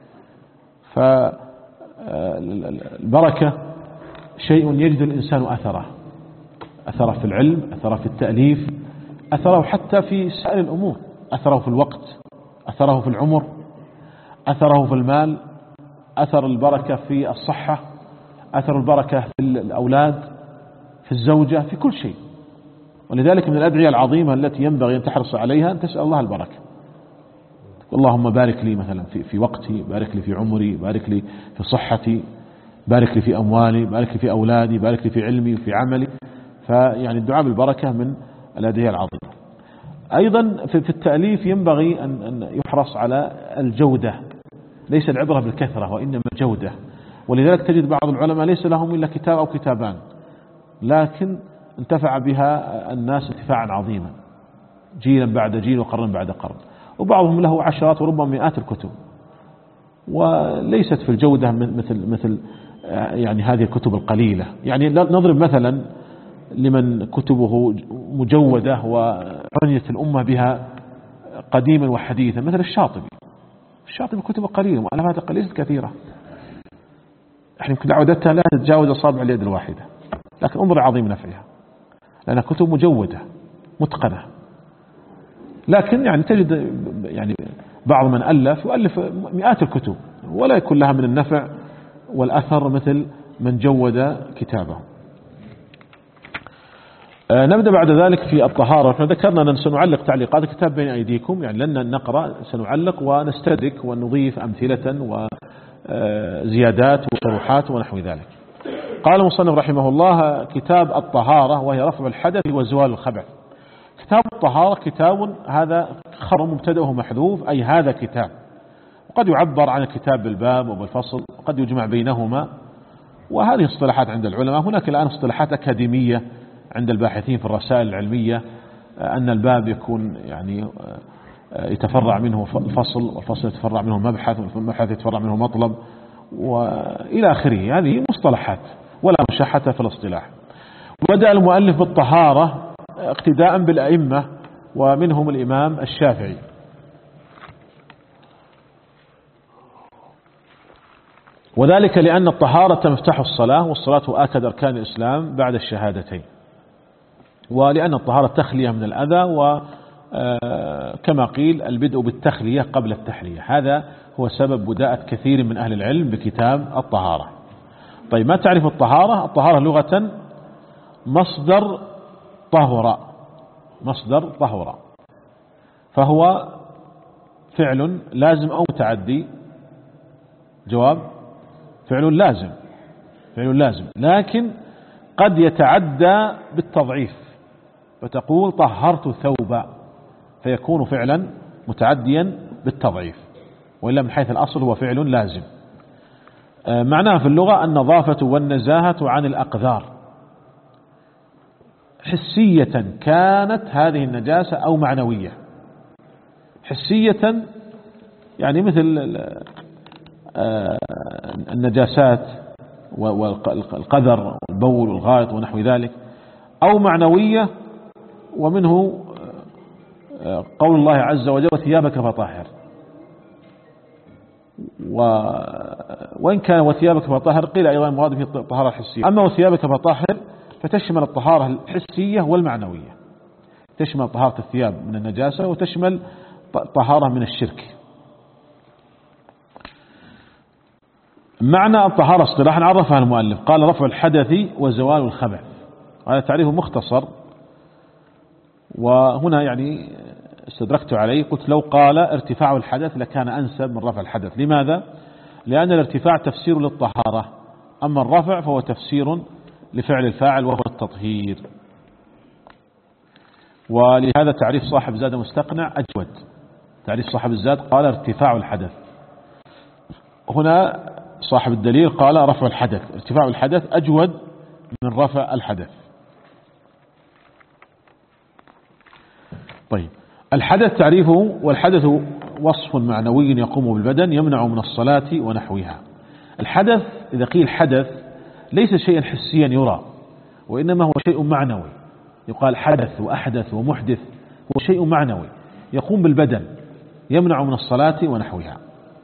فالبركة شيء يجد الإنسان أثره، أثره في العلم، أثره في التأليف، أثره حتى في سائر الأمور، أثره في الوقت، أثره في العمر، أثره في المال، أثر البركة في الصحة، أثر البركة في الأولاد، في الزوجة، في كل شيء. ولذلك من الأدعية العظيمة التي ينبغي أن تحرص عليها أن تسأل الله البركة. اللهم بارك لي مثلا في, في وقتي، بارك لي في عمري، بارك لي في صحتي، بارك لي في أموالي، بارك لي في أولادي، بارك لي في علمي وفي عملي. فيعني الدعاء بالبركة من الأدعية العظيمة. أيضا في التأليف ينبغي أن يحرص على الجودة، ليس العبرة بالكثرة وإنما الجودة. ولذلك تجد بعض العلماء ليس لهم إلا كتاب أو كتابان، لكن انتفع بها الناس انتفاعا عظيما، جيلا بعد جيل وقرن بعد قرن. وبعضهم له عشرات وربما مئات الكتب، وليست في الجودة مثل مثل يعني هذه الكتب القليلة. يعني نضرب مثلا لمن كتبه مجودة وعنيت الأمة بها قديما وحديثا مثل الشاطبي. الشاطبي كتبه قليلة، مؤلفاته قليلة كثيرة، احنا يمكن عودتها لا تتجاوز أصابع اليد الواحدة، لكن انظر عظيم نفعها لأنها كتب مجودة متقنة. لكن يعني تجد يعني بعض من ألف يؤلف مئات الكتب ولا يكون لها من النفع والأثر مثل من جود كتابه. آه نبدأ بعد ذلك في الطهارة. احنا ذكرنا أن سنعلق تعليقات الكتاب بين أيديكم، يعني لن نقرأ، سنعلق ونستدرك ونضيف أمثلة وزيادات وشروحات ونحو ذلك. قال المصنف رحمه الله: كتاب الطهارة، وهي رفع الحدث وزوال الخبث. كتاب الطهارة كتاب، هذا خبر مبتدأه محذوف، أي هذا كتاب. وقد يعبر عن الكتاب بالباب وبالفصل، وقد يجمع بينهما، وهذه اصطلاحات عند العلماء. هناك الآن اصطلاحات أكاديمية عند الباحثين في الرسائل العلمية، أن الباب يكون يعني يتفرع منه الفصل، والفصل يتفرع منه مبحث، والمبحث يتفرع منه مطلب، وإلى آخره. هذه مصطلحات ولا مشاحة في الاصطلاح. بدأ المؤلف بالطهارة اقتداء بالأئمة، ومنهم الإمام الشافعي. وذلك لأن الطهارة مفتاح الصلاة، والصلاة آكد أركان الإسلام بعد الشهادتين، ولأن الطهارة تخلية من الأذى، وكما قيل البدء بالتخلية قبل التحلية. هذا هو سبب بداءة كثير من أهل العلم بكتاب الطهارة. طيب، ما تعرف الطهارة؟ الطهارة لغة مصدر طهر، مصدر طهر، فهو فعل لازم أو متعدي. جواب: فعل لازم، فعل لازم، لكن قد يتعدى بالتضعيف، فتقول طهرت ثوبا، فيكون فعلا متعديا بالتضعيف، وإلا من حيث الأصل هو فعل لازم. معناه في اللغة النظافة والنزاهة عن الأقذار، حسية كانت هذه النجاسة أو معنوية. حسية يعني مثل النجاسات والقذر والبول والغائط ونحو ذلك، أو معنوية، ومنه قول الله عز وجل: وثيابك فطهر. وإن كان وثيابك فطهر قيل أيضا المراد به الطهارة الحسية. أما وثيابك فطهر فتشمل الطهارة الحسية والمعنوية، تشمل طهارة الثياب من النجاسة، وتشمل طهارة من الشرك. معنى الطهارة اصطلاحا عرفها المؤلف، قال: رفع الحدث وزوال الخبث. هذا تعريف مختصر، وهنا يعني استدركت عليه، قلت لو قال ارتفاع الحدث لكان أنسب من رفع الحدث. لماذا؟ لأن الارتفاع تفسير للطهارة، أما الرفع فهو تفسير لفعل الفاعل وهو التطهير. ولهذا تعريف صاحب زاد مستقنع أجود. تعريف صاحب الزاد قال ارتفاع الحدث، هنا صاحب الدليل قال رفع الحدث. ارتفاع الحدث أجود من رفع الحدث. طيب الحدث تعريفه: والحدث وصف معنوي يقوم بالبدن يمنع من الصلاة ونحوها. الحدث إذا قيل حدث ليس شيئا حسيا يرى، وإنما هو شيء معنوي، يقال حدث وأحدث ومحدث، هو شيء معنوي يقوم بالبدن يمنع من الصلاة ونحوها.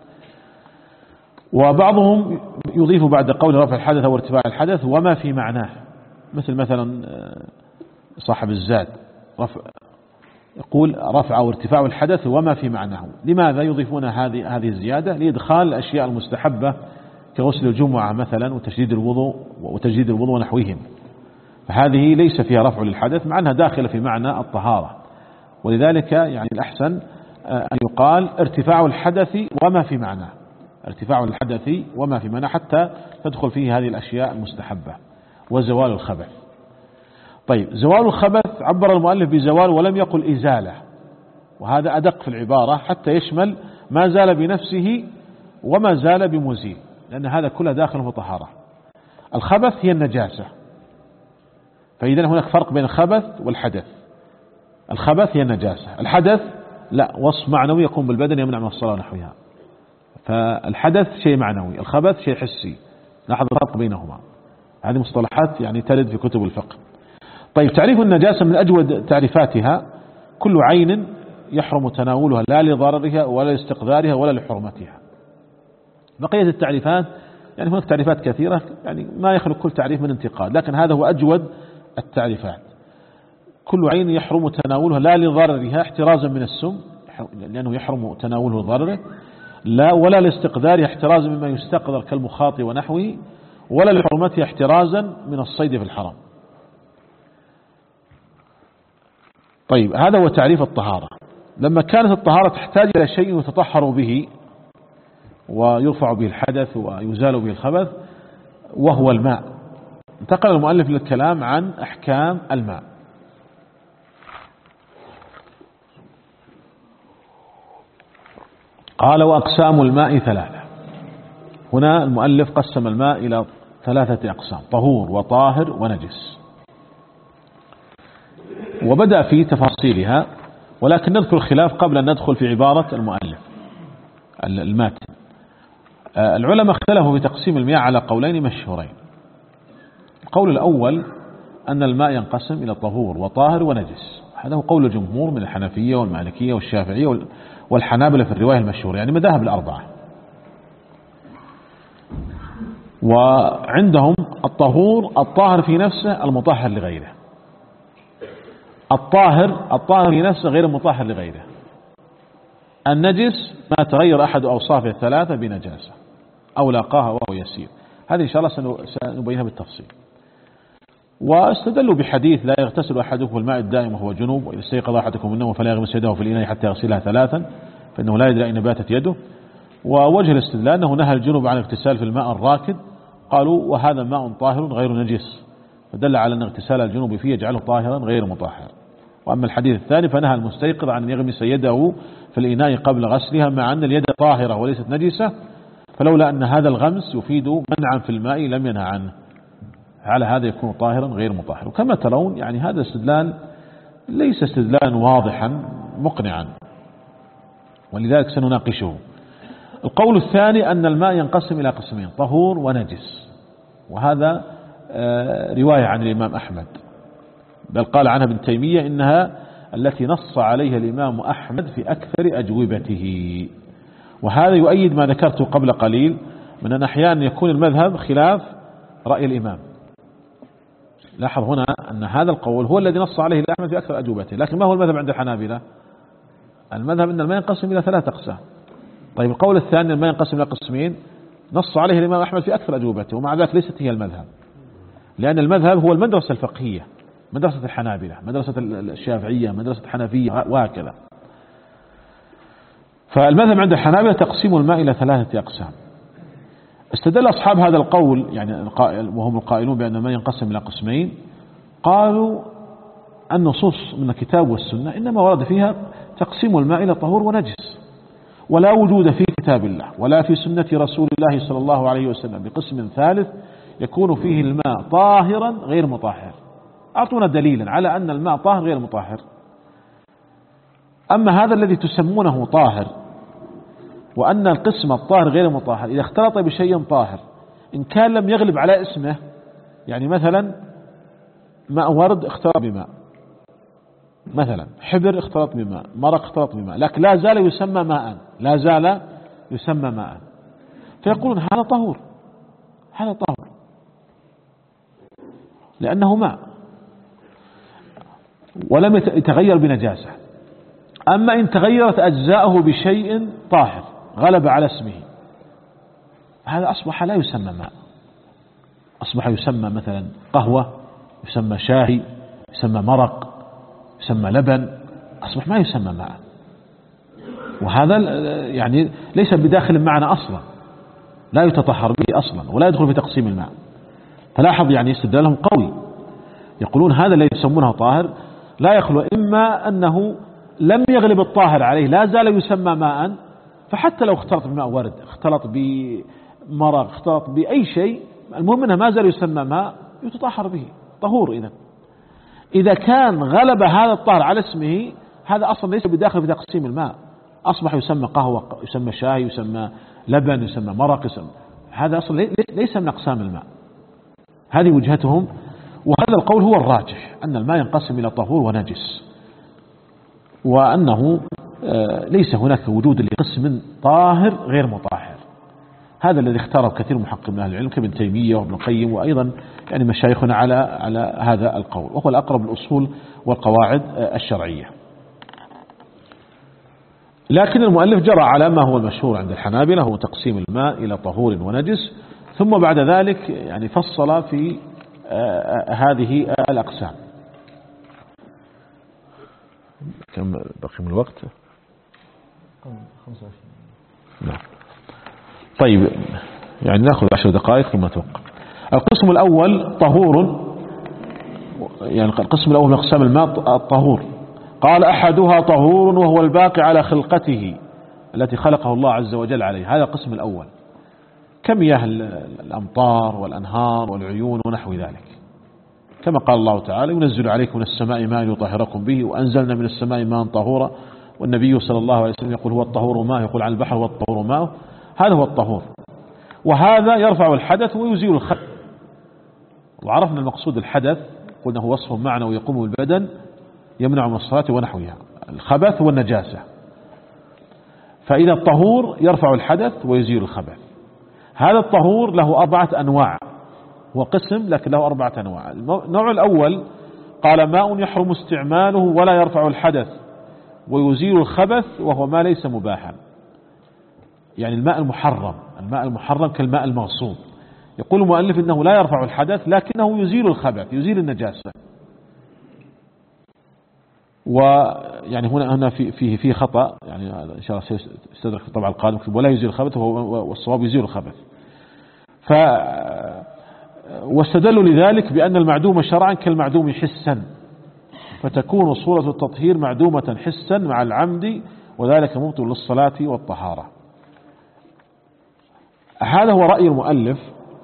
وبعضهم يضيف بعد قول رفع الحدث أو ارتفاع الحدث وما في معناه، مثل مثلا صاحب الزاد رفع يقول رفع أو ارتفاع الحدث وما في معناه. لماذا يضيفون هذه هذه الزيادة؟ لإدخال الأشياء المستحبة كغسل الجمعة مثلا وتجديد الوضوء وتجديد الوضوء ونحوهم، فهذه ليس فيها رفع للحدث مع أنها داخلة في معنى الطهارة. ولذلك يعني الأحسن أن يقال ارتفاع الحدث وما في معناه، ارتفاع الحدث وما في معناه، حتى تدخل فيه هذه الأشياء المستحبة. وزوال الخبث. طيب زوال الخبث عبر المؤلف بزوال ولم يقل إزالة، وهذا أدق في العبارة حتى يشمل ما زال بنفسه وما زال بمزيل، لأن هذا كله داخل في طهارة. الخبث هي النجاسة، فإذا هناك فرق بين الخبث والحدث. الخبث هي النجاسة، الحدث لا، وصف معنوي يقوم بالبدن يمنع من الصلاة ونحوها. فالحدث شيء معنوي، الخبث شيء حسي، لاحظ الفرق بينهما. هذه مصطلحات يعني ترد في كتب الفقه. طيب تعريف النجاسة من أجود تعريفاتها: كل عين يحرم تناولها لا لضررها ولا لاستقذارها ولا لحرمتها. بقية التعريفات يعني هناك تعريفات كثيرة، يعني ما يخلق كل تعريف من انتقاد، لكن هذا هو أجود التعريفات. كل عين يحرم تناولها لا لضررها احترازا من السم، لأنه يحرم تناوله ضرره، لا ولا لاستقذارها احترازا مما يستقذر كالمخاط ونحوه، ولا لحرمتها احترازا من الصيد في الحرم. طيب هذا هو تعريف الطهارة. لما كانت الطهارة تحتاج إلى شيء يتطهر به ويرفع به الحدث ويزال به الخبث وهو الماء، انتقل المؤلف للكلام عن أحكام الماء. قال: وأقسام الماء ثلاثة. هنا المؤلف قسم الماء إلى ثلاثة أقسام: طهور وطاهر ونجس، وبدأ في تفاصيلها، ولكن نذكر الخلاف قبل أن ندخل في عبارة المؤلف الماتن. العلماء اختلفوا في تقسيم المياه على قولين مشهورين. القول الأول أن الماء ينقسم إلى طهور وطاهر ونجس، هذا هو قول الجمهور من الحنفية والمالكية والشافعية والحنابلة في الرواية المشهورة، يعني مذاهب الأربعة. وعندهم الطهور الطاهر في نفسه المطهر لغيره، الطاهر الطاهر في نفسه غير المطهر لغيره، النجس ما تغير أحد أوصافه الثلاثة بنجاسة أو لاقاها وهو يسير. هذه إن شاء الله سنبينها بالتفصيل. واستدلوا بحديث: لا يغتسل أحدكم الماء الدائم وهو جنوب، وإذا استيقظ أحدكم من النوم فلا يغمس يده في الإناء حتى يغسلها ثلاثا فإنه لا يدري أين باتت يده. ووجه الاستدلال أنه نهى الجنوب عن الاغتسال في الماء الراكد، قالوا وهذا ماء طاهر غير نجس، فدل على أن اغتسال الجنوب فيه يجعله طاهرا غير مطهر. وأما الحديث الثاني فنهى المستيقظ عن أن يغمس يده في الإناء قبل غسلها، مع أن اليد طاهرة وليست نجسة، فلولا أن هذا الغمس يفيد منعا في الماء لم ينهى عنه، على هذا يكون طاهرا غير مطهر. وكما ترون يعني هذا استدلال ليس استدلالا واضحا مقنعا، ولذلك سنناقشه. القول الثاني أن الماء ينقسم إلى قسمين: طهور ونجس، وهذا رواية عن الإمام أحمد، بل قال عنها ابن تيمية إنها التي نص عليها الإمام أحمد في أكثر أجوبته. وهذا يؤيد ما ذكرته قبل قليل من أن أحيانا يكون المذهب خلاف رأي الإمام. لاحظ هنا أن هذا القول هو الذي نص عليه الأحمد في أكثر أجوبته، لكن ما هو المذهب عند الحنابلة؟ المذهب أن الماء ينقسم إلى ثلاثة أقسام. طيب القول الثاني الماء ينقسم إلى قسمين نص عليه الإمام أحمد في أكثر أجوبته، ومع ذلك ليست هي المذهب، لأن المذهب هو المدرسة الفقهية، مدرسة الحنابلة، مدرسة الشافعية، مدرسة الحنفية، وهكذا. فالمذهب عند الحنابلة تقسيم الماء إلى ثلاثة أقسام. استدل أصحاب هذا القول يعني وهم القائلون بأن الماء ينقسم إلى قسمين، قالوا النصوص من الكتاب والسنة إنما ورد فيها تقسيم الماء إلى طهور ونجس، ولا وجود في كتاب الله ولا في سنة رسول الله صلى الله عليه وسلم بقسم ثالث يكون فيه الماء طاهرا غير مطهر. أعطونا دليلا على أن الماء طاهر غير مطهر. أما هذا الذي تسمونه طاهر، وأن القسم الطاهر غير مطهر إذا اختلط بشيء طاهر إن كان لم يغلب على اسمه، يعني مثلا ماء ورد اختلط بماء، مثلا حبر اختلط بماء، مرق اختلط بماء، لكن لا زال يسمى ماء، لا زال يسمى ماء، فيقولون هذا طهور، هذا طهور لأنه ماء ولم يتغير بنجاسة. أما إن تغيرت أجزاؤه بشيء طاهر غلب على اسمه، هذا أصبح لا يسمى ماء، أصبح يسمى مثلا قهوة، يسمى شاهي، يسمى مرق، يسمى لبن، أصبح ما يسمى ماء. وهذا يعني ليس بداخل معنا أصلا، لا يتطهر به أصلا ولا يدخل في تقسيم الماء. فلاحظ يعني استدلالهم قوي، يقولون هذا الذي يسمونه طاهر لا يخلو إما أنه لم يغلب الطاهر عليه لا زال يسمى ماء، فحتى لو اختلط بماء ورد، اختلط بمرق، اختلط بأي شيء، المهم أنه ما زال يسمى ماء يتطهر به، طهور. إذا إذا كان غلب هذا الطاهر على اسمه، هذا أصلا ليس بداخل في تقسيم الماء، أصبح يسمى قهوة، يسمى شاي، يسمى لبن، يسمى مرق، يسمى، هذا أصلا ليس من أقسام الماء. هذه وجهتهم، وهذا القول هو الراجح، أن الماء ينقسم إلى طهور ونجس، وأنه ليس هناك وجود لقسم طاهر غير مطهر. هذا الذي اختاره كثير محقق من أهل العلم كابن تيمية وابن القيم، وأيضا يعني مشايخنا على على هذا القول، وهو الأقرب للأصول والقواعد الشرعية. لكن المؤلف جرى على ما هو المشهور عند الحنابلة، هو تقسيم الماء إلى طهور ونجس، ثم بعد ذلك يعني فصل في هذه الأقسام. كم بقي من الوقت؟ خمسة وعشرين. نعم. طيب يعني نأخذ عشر دقائق ثم نتوقف. القسم الأول طهور، يعني القسم الأول من أقسام الماء الطهور. قال أحدها طهور وهو الباقي على خلقته التي خلقه الله عز وجل عليه، هذا القسم الأول، كمياه الأمطار والأنهار والعيون ونحو ذلك، كما قال الله تعالى ينزل عليكم من السماء ماء يطهركم به وأنزلنا من السماء ماء طهورا، والنبي صلى الله عليه وسلم يقول هو الطهور ماء، يقول عن البحر هو الطهور ماء، هذا هو الطهور. وهذا يرفع الحدث ويزيل الخبث، وعرفنا المقصود الحدث قلنا هو وصف معنوي يقوم بالبدن يمنع من الصلاة ونحوها، الخبث والنجاسة. فإذا الطهور يرفع الحدث ويزيل الخبث. هذا الطهور له أربعة أنواع، هو قسم لكن له أربعة أنواع. النوع الأول قال ماء يحرم استعماله ولا يرفع الحدث ويزيل الخبث، وهو ما ليس مباحا، يعني الماء المحرم، الماء المحرم كالماء المغصوب. يقول المؤلف إنه لا يرفع الحدث لكنه يزيل الخبث، يزيل النجاسة. ويعني هنا هنا في فيه في خطأ، يعني إن شاء الله سيستدرك في الطبع القادم، ولا يزيل الخبث، والصواب يزيل الخبث. ف واستدلوا لذلك بأن المعدوم شرعا كالمعدوم حسا، فتكون صورة التطهير معدومة حسا مع العمد، وذلك مبطل للصلاة والطهارة. هذا هو رأي المؤلف،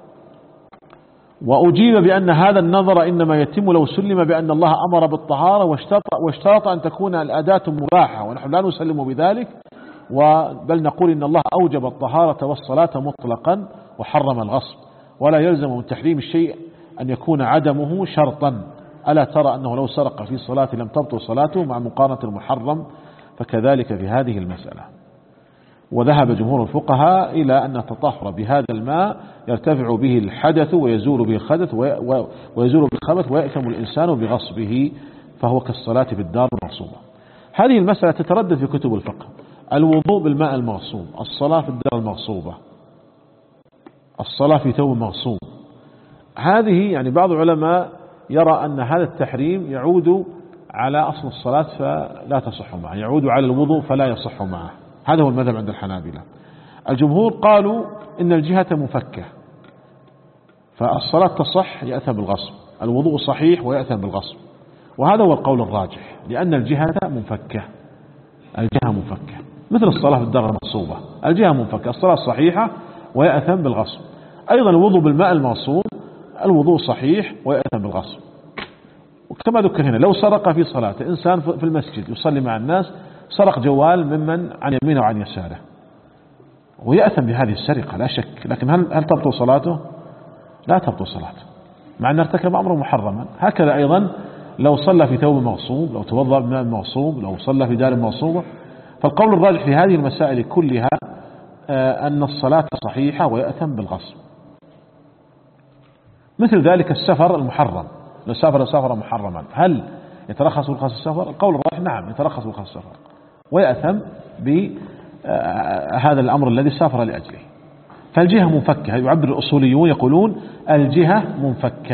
وأجيب بأن هذا النظر إنما يتم لو سلم بأن الله أمر بالطهارة واشترط أن تكون الأداة مباحة، ونحن لا نسلم بذلك، بل نقول إن الله أوجب الطهارة والصلاة مطلقا وحرم الغصب، ولا يلزم من تحريم الشيء أن يكون عدمه شرطا. ألا ترى أنه لو سرق في صلاة لم تبطل صلاته مع مقارنة المحرم، فكذلك في هذه المسألة. وذهب جمهور الفقهاء إلى أن التطهر بهذا الماء يرتفع به الحدث ويزول به الخبث ويزول به الخبث ويأثم الإنسان بغصبه، فهو كالصلاة بالدار المغصوبة. هذه المسألة تتردد في كتب الفقه، الوضوء بالماء المغصوب، الصلاة في الدار المغصوبة، الصلاة في ثوب مغصوب. هذه يعني بعض العلماء يرى أن هذا التحريم يعود على أصل الصلاة فلا تصح معه، يعود على الوضوء فلا يصح معه. هذا هو المذهب عند الحنابلة. الجمهور قالوا إن الجهة مفكة، فالصلاة تصح يأثم بالغصب، الوضوء صحيح ويأثم بالغصب، وهذا هو القول الراجح، لأن الجهة منفكة، الجهة منفكة مثل الصلاة في الدار المغصوبة، الجهة منفكة، الصلاة صحيحة ويأثم بالغصب. أيضا الوضوء بالماء المغصوب، الوضوء صحيح ويأثم بالغصب. وكما ذكر هنا لو سرق في صلاة إنسان في المسجد يصلي مع الناس، سرق جوال ممن عن يمينه وعن يساره ويأثم بهذه السرقة لا شك، لكن هل هل تبطل صلاته؟ لا تبطل صلاته مع أن ارتكب أمرا محرما. هكذا أيضا لو صلى في ثوب مغصوب، لو توضأ بماء مغصوب، لو صلى في دار مغصوبة. فالقول الراجح في هذه المسائل كلها أن الصلاة صحيحة ويأثم بالغصب. مثل ذلك السفر المحرم، لو سافر سفرا محرما هل يترخص برخص السفر؟ القول الراجح نعم يترخص برخص السفر ويأثم بهذا الأمر الذي سافر لأجله. فالجهة منفكة، يعبر الأصوليون يقولون الجهة منفكة.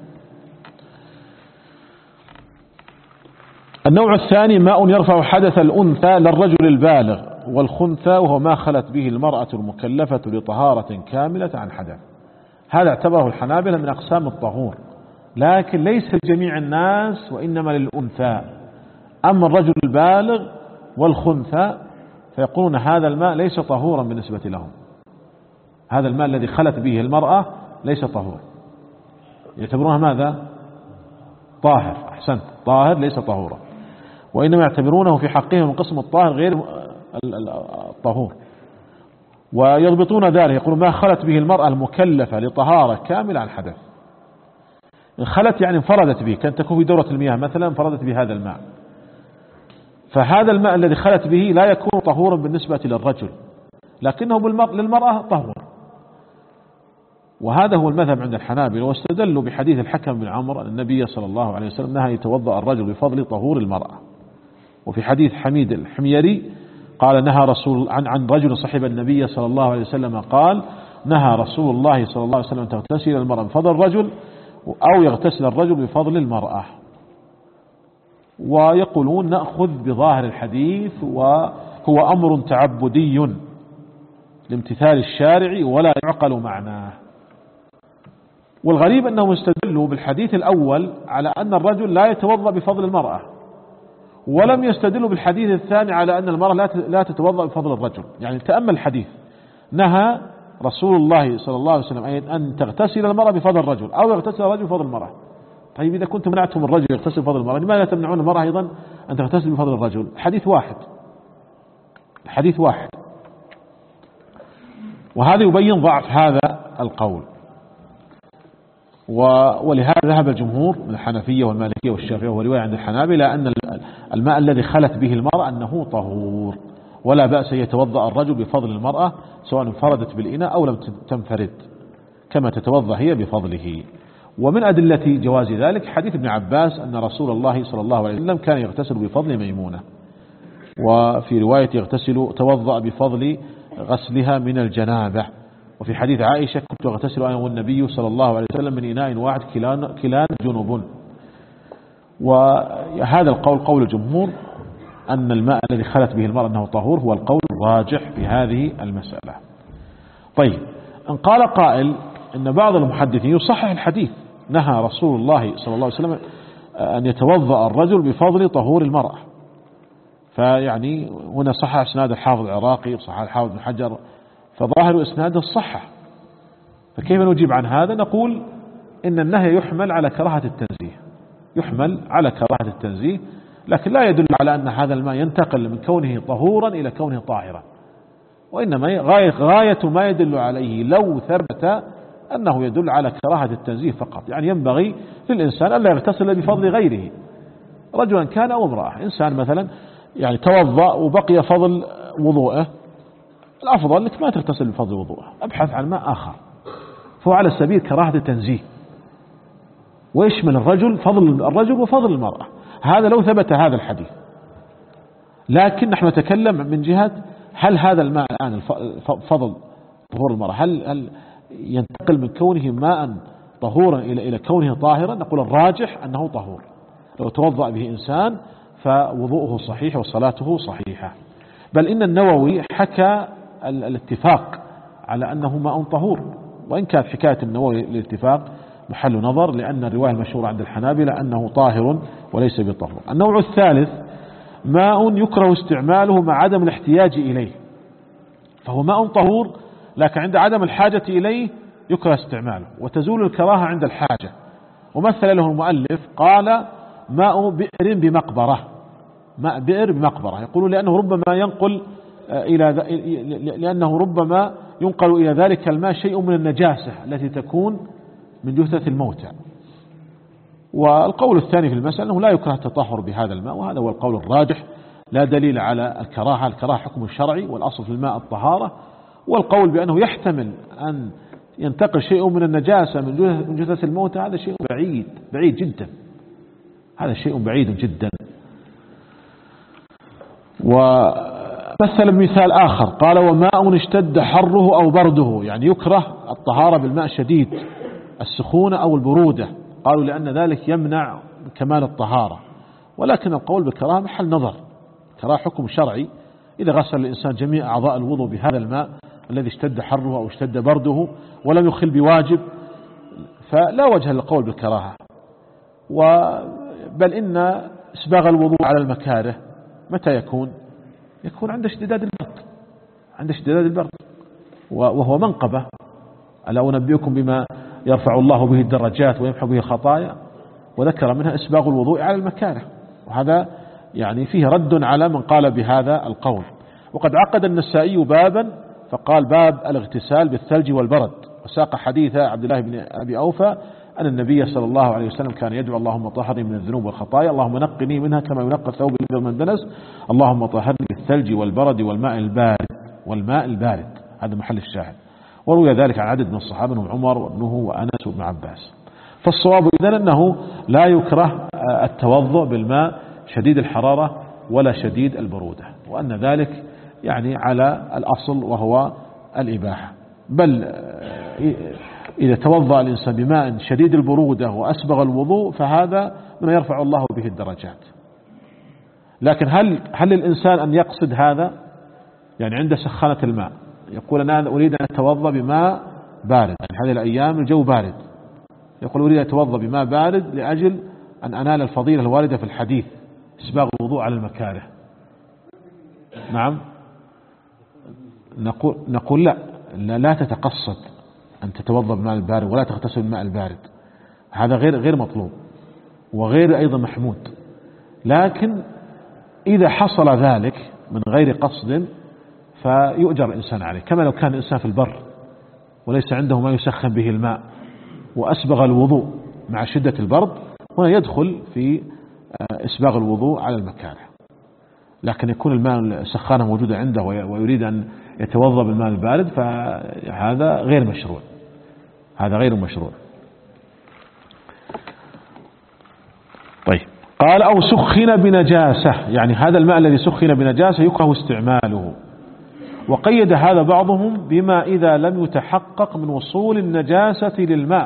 النوع الثاني ماء يرفع حدث الأنثى للرجل البالغ والخنثى، وهو ما خلت به المرأة المكلفة لطهارة كاملة عن حدث. هذا اعتبره الحنابلة من أقسام الطهور، لكن ليس لجميع الناس وإنما للأنثى. أما الرجل البالغ والخنثى فيقولون هذا الماء ليس طهورا بالنسبة لهم، هذا الماء الذي خلت به المرأة ليس طهور، يعتبرونها ماذا؟ طاهر. أحسنت، طاهر ليس طهورا، وإنما يعتبرونه في حقهم من قسم الطاهر غير الطهور، ويضبطون ذلك يقولون ما خلت به المرأة المكلفة لطهارة كاملة عن حدث. خلت يعني انفردت به، كانت تكون في دورة المياه مثلا انفردت بهذا الماء، فهذا الماء الذي خلت به لا يكون طهورا بالنسبة للرجل، لكنه للمرأة طهور. وهذا هو المذهب عند الحنابلة، واستدلوا بحديث الحكم بن عمرو أن النبي صلى الله عليه وسلم نهى يتوضأ الرجل بفضل طهور المرأة. وفي حديث حميد الحميري قال نهى رسول عن عن رجل صحب النبي صلى الله عليه وسلم قال نهى رسول الله صلى الله عليه وسلم تغتسل المرأة بفضل الرجل أو يغتسل الرجل بفضل المرأة. ويقولون نأخذ بظاهر الحديث وهو أمر تعبدي لامتثال الشارع ولا يعقل معناه. والغريب أنهم استدلوا بالحديث الأول على أن الرجل لا يتوضأ بفضل المرأة، ولم يستدلوا بالحديث الثاني على أن المرأة لا تتوضأ بفضل الرجل. يعني تأمل الحديث، نهى رسول الله صلى الله عليه وسلم أن تغتسل المرأة بفضل الرجل أو يغتسل الرجل بفضل المرأة. طيب إذا كنتم منعتم الرجل يغتسل بفضل المرأة، لماذا تمنعون المرأة أيضا أن تغتسل بفضل الرجل؟ حديث واحد، حديث واحد. وهذا يبين ضعف هذا القول. ولهذا ذهب الجمهور من الحنفية والمالكية والشافعية ورواية عند الحنابلة أن الماء الذي خلت به المرأة أنه طهور، ولا بأس يتوضأ الرجل بفضل المرأة سواء انفردت بالإناء أو لم تنفرد، كما تتوضأ هي بفضله. ومن أدلة جواز ذلك حديث ابن عباس أن رسول الله صلى الله عليه وسلم كان يغتسل بفضل ميمونة، وفي رواية يغتسل توضأ بفضل غسلها من الجنابة. وفي حديث عائشة كنت أغتسل أنا والنبي صلى الله عليه وسلم من إناء واحد كلان, كلان جنوب. وهذا القول قول الجمهور أن الماء الذي خلت به المرأة أنه طهور هو القول الراجح في هذه المسألة. طيب، إن قال قائل أن بعض المحدثين يصحح الحديث نهى رسول الله صلى الله عليه وسلم أن يتوضأ الرجل بفضل طهور المرأة، فيعني هنا صحح إسناد الحافظ العراقي وصحح الحافظ بن حجر، فظاهر إسناده الصحة. فكيف نجيب عن هذا؟ نقول إن النهي يحمل على كراهة التنزيه، يحمل على كراهة التنزيه، لكن لا يدل على أن هذا الماء ينتقل من كونه طهورا إلى كونه طاهرا، وإنما غاية, غاية ما يدل عليه لو ثبت أنه يدل على كراهة التنزيه فقط. يعني ينبغي للإنسان ألا يغتسل بفضل غيره، رجلا كان أو امرأة. إنسان مثلا يعني توضأ وبقي فضل وضوءه، الأفضل لك ما تغتسل بفضل وضوءه، أبحث عن ماء آخر، فهو على سبيل كراهة التنزيه، ويشمل الرجل فضل الرجل وفضل المرأة. هذا لو ثبت هذا الحديث. لكن نحن نتكلم من جهة هل هذا الماء الآن فضل طهور المرأة هل, هل ينتقل من كونه ماء طهورا إلى إلى كونه طاهرا؟ نقول الراجح أنه طهور، لو توضأ به إنسان فوضوءه صحيح وصلاته صحيحة. بل إن النووي حكى الاتفاق على أنه ماء طهور، وإن كانت حكاية النووي للاتفاق محل نظر، لأن الرواية المشهورة عند الحنابلة أنه طاهر وليس بطهور. النوع الثالث ماء يكره استعماله مع عدم الاحتياج إليه، فهو ماء طهور لكن عند عدم الحاجة إليه يكره استعماله، وتزول الكراهة عند الحاجة. ومثل له المؤلف قال ماء بئر بمقبرة، ماء بئر بمقبرة. يقولون لأنه ربما ينقل إلى لأنه ربما ينقل إلى ذلك الماء شيء من النجاسة التي تكون من جثث الموتى. والقول الثاني في المسألة أنه لا يكره التطهر بهذا الماء، وهذا هو القول الراجح، لا دليل على الكراهة، الكراهة حكم الشرعي والأصل في الماء الطهارة. والقول بأنه يحتمل أن ينتقل شيء من النجاسة من جثث الموتى هذا شيء بعيد بعيد جدا، هذا شيء بعيد جدا. ومثل مثال آخر قال وماء اشتد حره أو برده، يعني يكره الطهارة بالماء شديد السخونة أو البرودة، قالوا لأن ذلك يمنع كمال الطهارة. ولكن القول بالكراهة محل نظر، كراهة حكم شرعي، إذا غسل الإنسان جميع أعضاء الوضوء بهذا الماء الذي اشتد حره أو اشتد برده ولم يخل بواجب فلا وجه للقول بالكراهة. بل إن إسباغ الوضوء على المكاره متى يكون؟ يكون عند اشتداد البرد، عند اشتداد البرد وهو منقبة. ألا أنبئكم بما يرفع الله به الدرجات ويمحو به الخطايا، وذكر منها إسباغ الوضوء على المكاره، وهذا يعني فيه رد على من قال بهذا القول. وقد عقد النسائي بابا فقال باب الاغتسال بالثلج والبرد، وساق حديث عبد الله بن أبي أوفى أن النبي صلى الله عليه وسلم كان يدعو اللهم طهرني من الذنوب والخطايا، اللهم نقني منها كما ينقى الثوب الأبيض من الدنس، اللهم طهرني بالثلج والبرد والماء البارد والماء البارد. هذا محل الشاهد. وروي ذلك عن عدد من الصحابة منهم عمر وابنه وأنس وابن عباس. فالصواب إذن أنه لا يكره التوضؤ بالماء شديد الحرارة ولا شديد البرودة، وأن ذلك يعني على الأصل وهو الإباحة. بل إذا توضأ الإنسان بماء شديد البرودة وأسبغ الوضوء فهذا من يرفع الله به الدرجات. لكن هل هل الإنسان أن يقصد هذا؟ يعني عند سخانة الماء يقول أنا أريد أن أتوضأ بماء بارد، يعني هذه الأيام الجو بارد، يقول أريد أن أتوضأ بماء بارد لأجل أن أنال الفضيلة الواردة في الحديث إسباغ الوضوء على المكاره. نعم، نقول نقول لا لا, لا تتقصد أن تتوضأ بالماء البارد ولا تغتسل بالماء البارد، هذا غير غير مطلوب وغير أيضا محمود. لكن إذا حصل ذلك من غير قصد فيؤجر الإنسان عليه، كما لو كان الإنسان في البر وليس عنده ما يسخن به الماء وأسبغ الوضوء مع شدة البرد، هنا يدخل في إسباغ الوضوء على المكاره. لكن يكون الماء السخانة موجودة عنده ويريد أن يتوضأ بالماء البارد فهذا غير مشروع، هذا غير مشروع. طيب، قال أو سخن بنجاسة، يعني هذا الماء الذي سخن بنجاسة يكره استعماله. وقيد هذا بعضهم بما إذا لم يتحقق من وصول النجاسة للماء،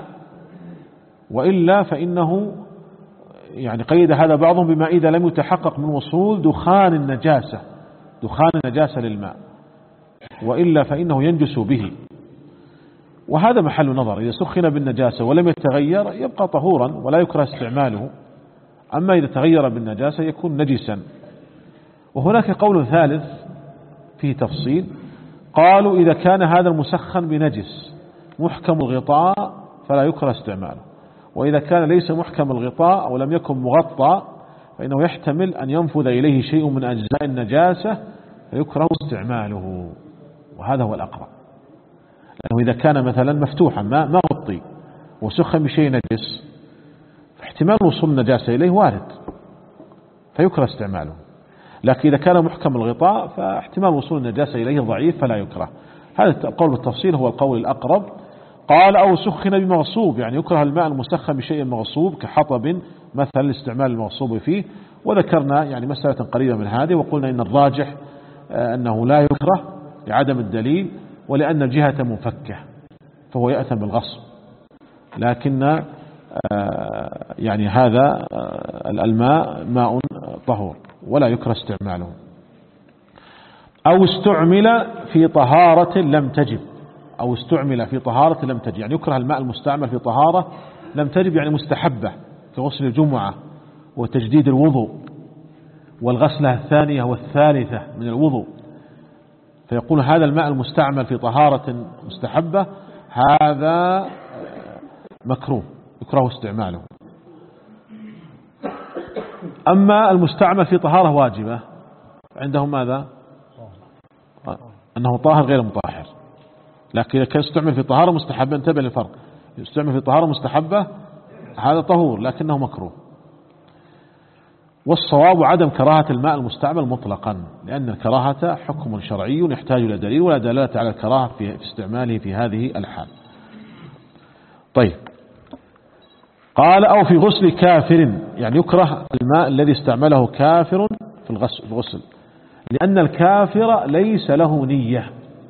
وإلا فإنه يعني قيد هذا بعضهم بما إذا لم يتحقق من وصول دخان النجاسة دخان النجاسة للماء، وإلا فإنه ينجس به. وهذا محل نظر، إذا سخن بالنجاسة ولم يتغير يبقى طهورا ولا يكره استعماله، أما إذا تغير بالنجاسة يكون نجسا. وهناك قول ثالث فيه تفصيل، قالوا إذا كان هذا المسخن بنجس محكم الغطاء فلا يكره استعماله، وإذا كان ليس محكم الغطاء أو لم يكن مغطى فإنه يحتمل أن ينفذ إليه شيء من أجزاء النجاسة فيكره استعماله، وهذا هو الأقرب. لأنه إذا كان مثلا مفتوحا ما ما غطي وسخن بشيء نجس فاحتمال وصول النجاسة إليه وارد فيكره استعماله، لكن إذا كان محكم الغطاء فاحتمال وصول النجاسة إليه ضعيف فلا يكره. هذا القول بالتفصيل هو القول الأقرب. قال أو سخن بمغصوب، يعني يكره الماء المسخن بشيء مغصوب كحطب مثلا الاستعمال المغصوب فيه. وذكرنا يعني مسألة قريبة من هذه، وقلنا إن الراجح أنه لا يكره لعدم الدليل ولأن الجهة منفكة فهو يأثم بالغصب، لكن يعني هذا الماء ماء طهور ولا يكره استعماله. أو استعمل في طهارة لم تجب، أو استعمل في طهارة لم تجب، يعني يكره الماء المستعمل في طهارة لم تجب، يعني مستحبة كغسل الجمعة وتجديد الوضوء والغسلة الثانية والثالثة من الوضوء، فيقول هذا الماء المستعمل في طهارة مستحبة هذا مكروه يكره استعماله. أما المستعمل في طهارة واجبة عندهم ماذا؟ أنه طاهر غير مطهر. لكن إذا كان يستعمل في طهارة مستحبة، انتبه للفرق، يستعمل في طهارة مستحبة هذا طهور لكنه مكروه. والصواب عدم كراهة الماء المستعمل مطلقا، لأن الكراهة حكم شرعي يحتاج إلى دليل، ولا دلالة على الكراهة في استعماله في هذه الحال. طيب، قال أو في غسل كافر، يعني يكره الماء الذي استعمله كافر في الغسل، لأن الكافر ليس له نية،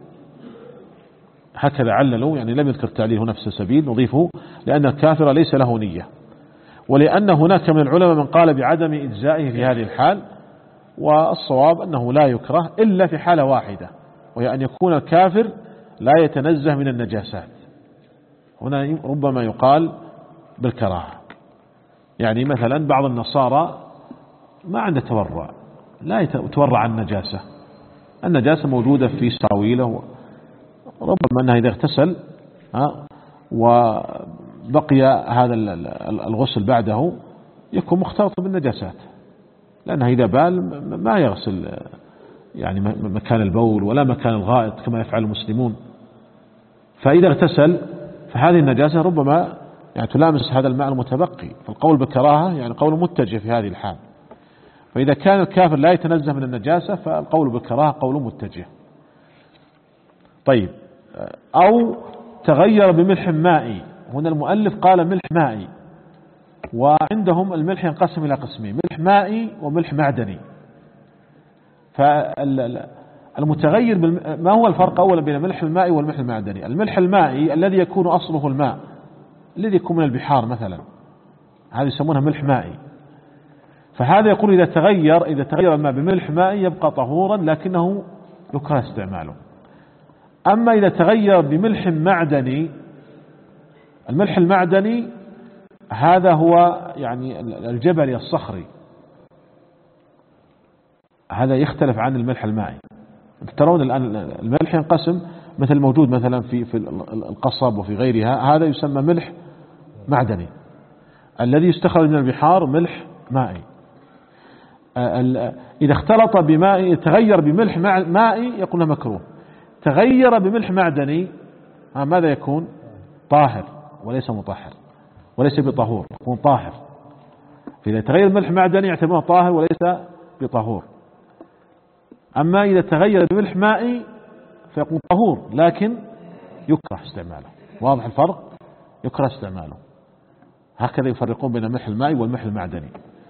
هكذا عللوا، يعني لم يذكر تعليل هنا في السبيل نضيفه، لأن الكافر ليس له نية، ولأن هناك من العلماء من قال بعدم إجزائه في هذه الحال، والصواب أنه لا يكره إلا في حالة واحدة، وهي أن يكون الكافر لا يتنزه من النجاسات. هنا ربما يقال بالكراهة، يعني مثلا بعض النصارى ما عنده تورع، لا يتورع عن النجاسة، النجاسة موجودة في سراويله، ربما أنه إذا اغتسل وبقي هذا الغسل بعده يكون مختلط بالنجاسات، لأنه إذا بال ما يغسل يعني مكان البول ولا مكان الغائط كما يفعل المسلمون، فإذا اغتسل فهذه النجاسة ربما يعني تلامس هذا الماء المتبقي، فالقول بكراهة يعني قول متجه في هذه الحال. فإذا كان الكافر لا يتنزه من النجاسة فالقول بكراهة قول متجه. طيب، أو تغير بملح مائي، هنا المؤلف قال ملح مائي، وعندهم الملح ينقسم إلى قسمين، ملح مائي وملح معدني. فالمتغير بالم... ما هو الفرق أولا بين الملح المائي والملح المعدني؟ الملح المائي الذي يكون أصله الماء الذي يكون من البحار مثلا، هذا يسمونها ملح مائي، فهذا يقول إذا تغير إذا تغير الماء بملح مائي يبقى طهورا لكنه يكره استعماله. أما إذا تغير بملح معدني، الملح المعدني هذا هو يعني الجبلي الصخري، هذا يختلف عن الملح المائي. ترون الآن الملح ينقسم مثل موجود مثلا في في القصب وفي غيرها، هذا يسمى ملح معدني. الذي يستخرج من البحار ملح مائي. إذا اختلط بماء تغير بملح مائي يكون مكروه، تغير بملح معدني ماذا يكون؟ طاهر وليس مطهر وليس بطهور، يكون طاهر. فإذا تغير ملح معدني يعتبره طاهر وليس بطهور. أما إذا تغير بملح مائي فيكون طهور لكن يكره استعماله. واضح الفرق؟ يكره استعماله. هكذا يفرقون بين الملح المائي والملح المعدني.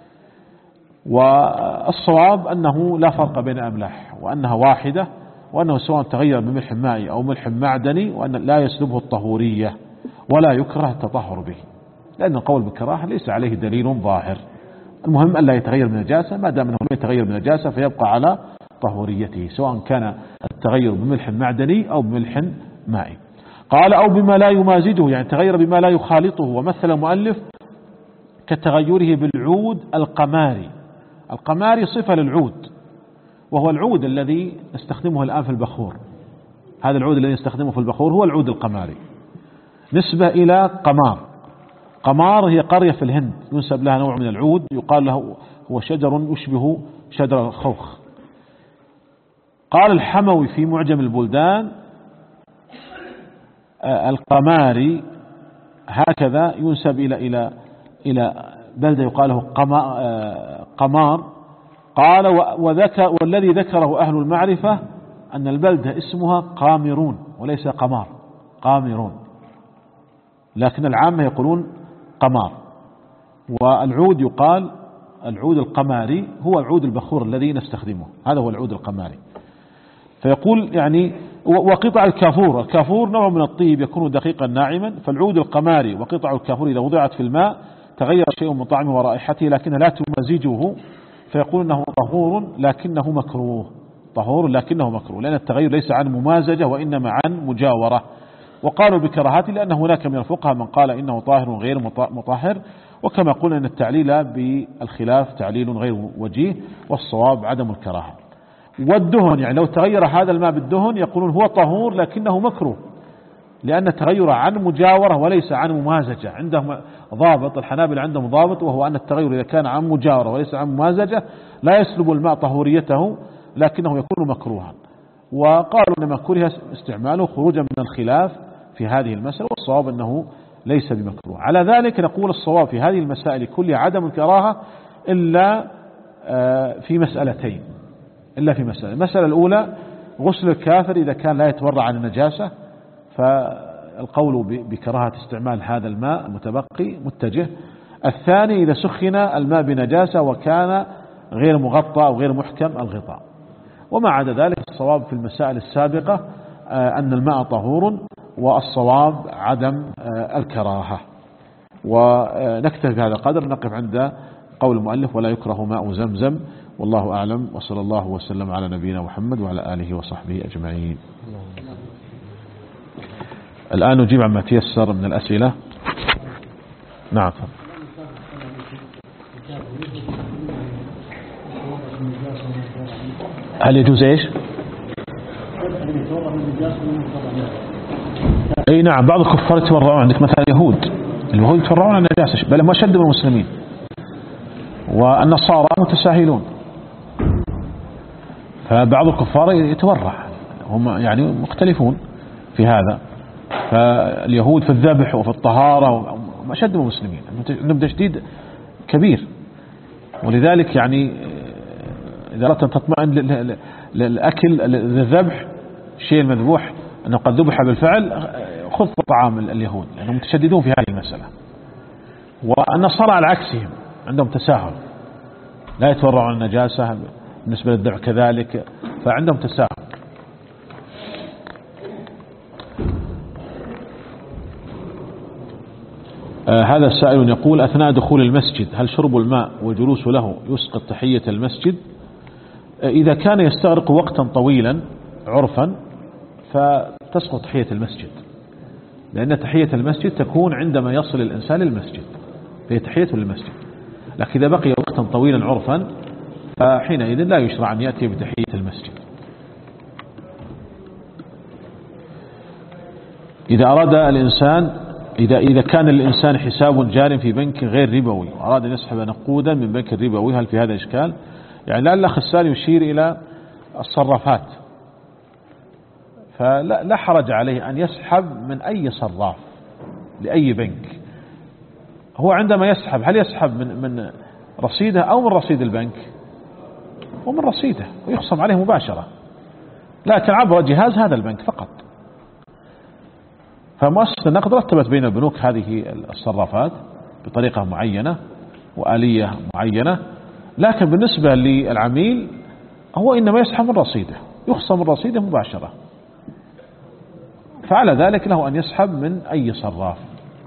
والصواب أنه لا فرق بين أملاح، وأنها واحدة، وأنه سواء تغير بملح مائي أو ملح معدني، وأن لا يسلبه الطهورية ولا يكره التطهر به، لأن القول بالكراهة ليس عليه دليل ظاهر. المهم أن لا يتغير من نجاسة، ما دام أنه لا يتغير من نجاسة فيبقى على طهوريته، سواء كان التغير بملح معدني أو بملح مائي. قال أو بما لا يمازجه، يعني تغير بما لا يخالطه، ومثل المؤلف كتغيره بالعود القماري. القماري صفة للعود، وهو العود الذي نستخدمه الآن في البخور. هذا العود الذي نستخدمه في البخور هو العود القماري، نسبة إلى قمار. قمار هي قرية في الهند ينسب لها نوع من العود يقال له هو شجر يشبه شجر الخوخ. قال الحموي في معجم البلدان القماري هكذا ينسب إلى إلى إلى بلدة يقال له قمار. قال وذكر والذي ذكره أهل المعرفة أن البلدة اسمها قامرون وليس قمار، قامرون، لكن العامة يقولون قمار. والعود يقال العود القماري هو العود البخور الذي نستخدمه، هذا هو العود القماري. فيقول يعني وقطع الكافور، الكافور نوع من الطيب يكون دقيقا ناعما، فالعود القماري وقطع الكافور إذا وضعت في الماء تغير شيء من طعمه ورائحته لكنها لا تمزجه، فيقول انه طهور لكنه مكروه، طهور لكنه مكروه، لأن التغير ليس عن ممازجة وإنما عن مجاورة. وقالوا بكراهته لأن هناك من الفقهاء من قال إنه طاهر غير مطهر، وكما قلنا أن التعليل بالخلاف تعليل غير وجيه، والصواب عدم الكراهة. والدهن، يعني لو تغير هذا الماء بالدهن يقولون هو طهور لكنه مكروه، لأن التغير عن مجاورة وليس عن ممازجة. عندهم ضابط، الحنابلة عندهم ضابط، وهو أن التغير إذا كان عن مجاورة وليس عن ممازجة لا يسلب الماء طهوريته لكنه يكون مكروها. وقالوا إنما كره استعماله خروجا من الخلاف في هذه المسألة، والصواب أنه ليس بمكروه. على ذلك نقول الصواب في هذه المسائل كلها عدم الكراهة إلا في مسألتين، إلا في مسألة. المسألة الأولى غسل الكافر إذا كان لا يتورع عن النجاسة، فالقول بكراهة استعمال هذا الماء المتبقي متجه. الثاني إذا سخن الماء بنجاسة وكان غير مغطى أو غير محكم الغطاء. وما عدا ذلك الصواب في المسائل السابقة أن الماء طهور، والصواب عدم الكراهة. ونكتفي بهذا القدر، نقف عند قول المؤلف ولا يكره ماء زمزم، والله أعلم، وصلى الله وسلم على نبينا محمد وعلى آله وصحبه أجمعين. الآن نجيب عما تيسر من الأسئلة. نعم. هل يجوز ايش؟ اي نعم، بعض الكفار يتورعون. عندك مثلا اليهود، اليهود يتورعون عن النجاسة، بل هم أشد من المسلمين. والنصارى متساهلون، فبعض الكفار يتورع، هم يعني مختلفون في هذا. فاليهود في الذبح وفي الطهارة أشد من المسلمين، عندهم تشديد كبير. ولذلك يعني إذا أردت أن تطمئن للأكل للذبح الشيء المذبوح أنه قد ذبح بالفعل، خذ طعام اليهود لأنهم متشددون في هذه المسألة. والنصارى على عكسهم عندهم تساهل، لا يتورعون عن النجاسة بالنسبة للذبح كذلك، فعندهم تساهل. آه هذا السائل يقول أثناء دخول المسجد هل شرب الماء والجلوس له يسقط تحية المسجد؟ آه إذا كان يستغرق وقتا طويلا عرفا فتسقط تحية المسجد، لأن تحية المسجد تكون عندما يصل الإنسان للمسجد، فهي تحية للمسجد. لكن إذا بقي وقتا طويلا عرفا فحينئذ لا يشرع أن يأتي بتحية المسجد. إذا أراد الإنسان إذا إذا كان الإنسان حساب جار في بنك غير ربوي وأراد أن يسحب نقودا من بنك الربوي، هل في هذا إشكال؟ يعني لعل الأخ السائل يشير إلى الصرافات، فلا لا حرج عليه أن يسحب من أي صراف لأي بنك. هو عندما يسحب هل يسحب من من رصيده أو من رصيد البنك؟ ومن رصيده، ويخصم عليه مباشرة، لكن عبر جهاز هذا البنك فقط. فمؤسسة النقد رتبت بين البنوك هذه الصرافات بطريقة معينة وآلية معينة، لكن بالنسبة للعميل هو إنما يسحب من رصيده، يخصم من رصيده مباشرة، فعلى ذلك له أن يسحب من أي صراف.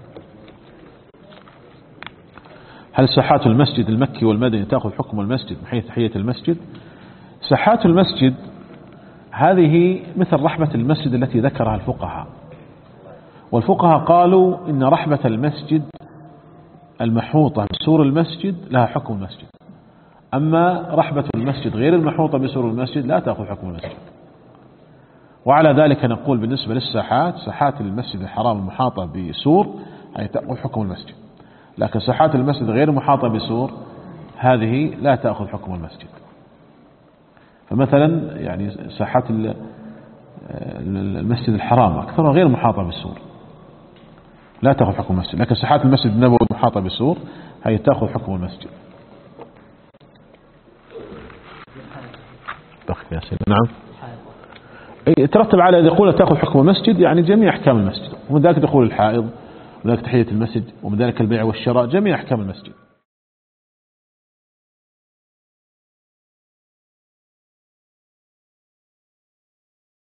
هل ساحات المسجد المكي والمدني تأخذ حكم المسجد من حيث تحية المسجد؟ ساحات المسجد هذه مثل رحبة المسجد التي ذكرها الفقهاء، والفقهاء قالوا إن رحبة المسجد المحوطة بسور المسجد لها حكم المسجد، أما رحبة المسجد غير المحوطة بسور المسجد لا تأخذ حكم المسجد. وعلى ذلك نقول بالنسبة للساحات، ساحات المسجد الحرام المحاطة بسور هي تأخذ حكم المسجد، لكن ساحات المسجد غير محاطة بسور هذه لا تأخذ حكم المسجد. فمثلا يعني ساحات المسجد الحرام أكثرها غير محاطة بالسور لا تأخذ حكم المسجد، لكن ساحات المسجد النبوي محاطة بالسور هي تأخذ حكم المسجد. نعم، يترتب على إذا يقول تأخذ حكم المسجد يعني جميع أحكام المسجد، ومن ذلك دخول الحائض، ومن ذلك تحية المسجد، ومن ذلك البيع والشراء، جميع أحكام المسجد.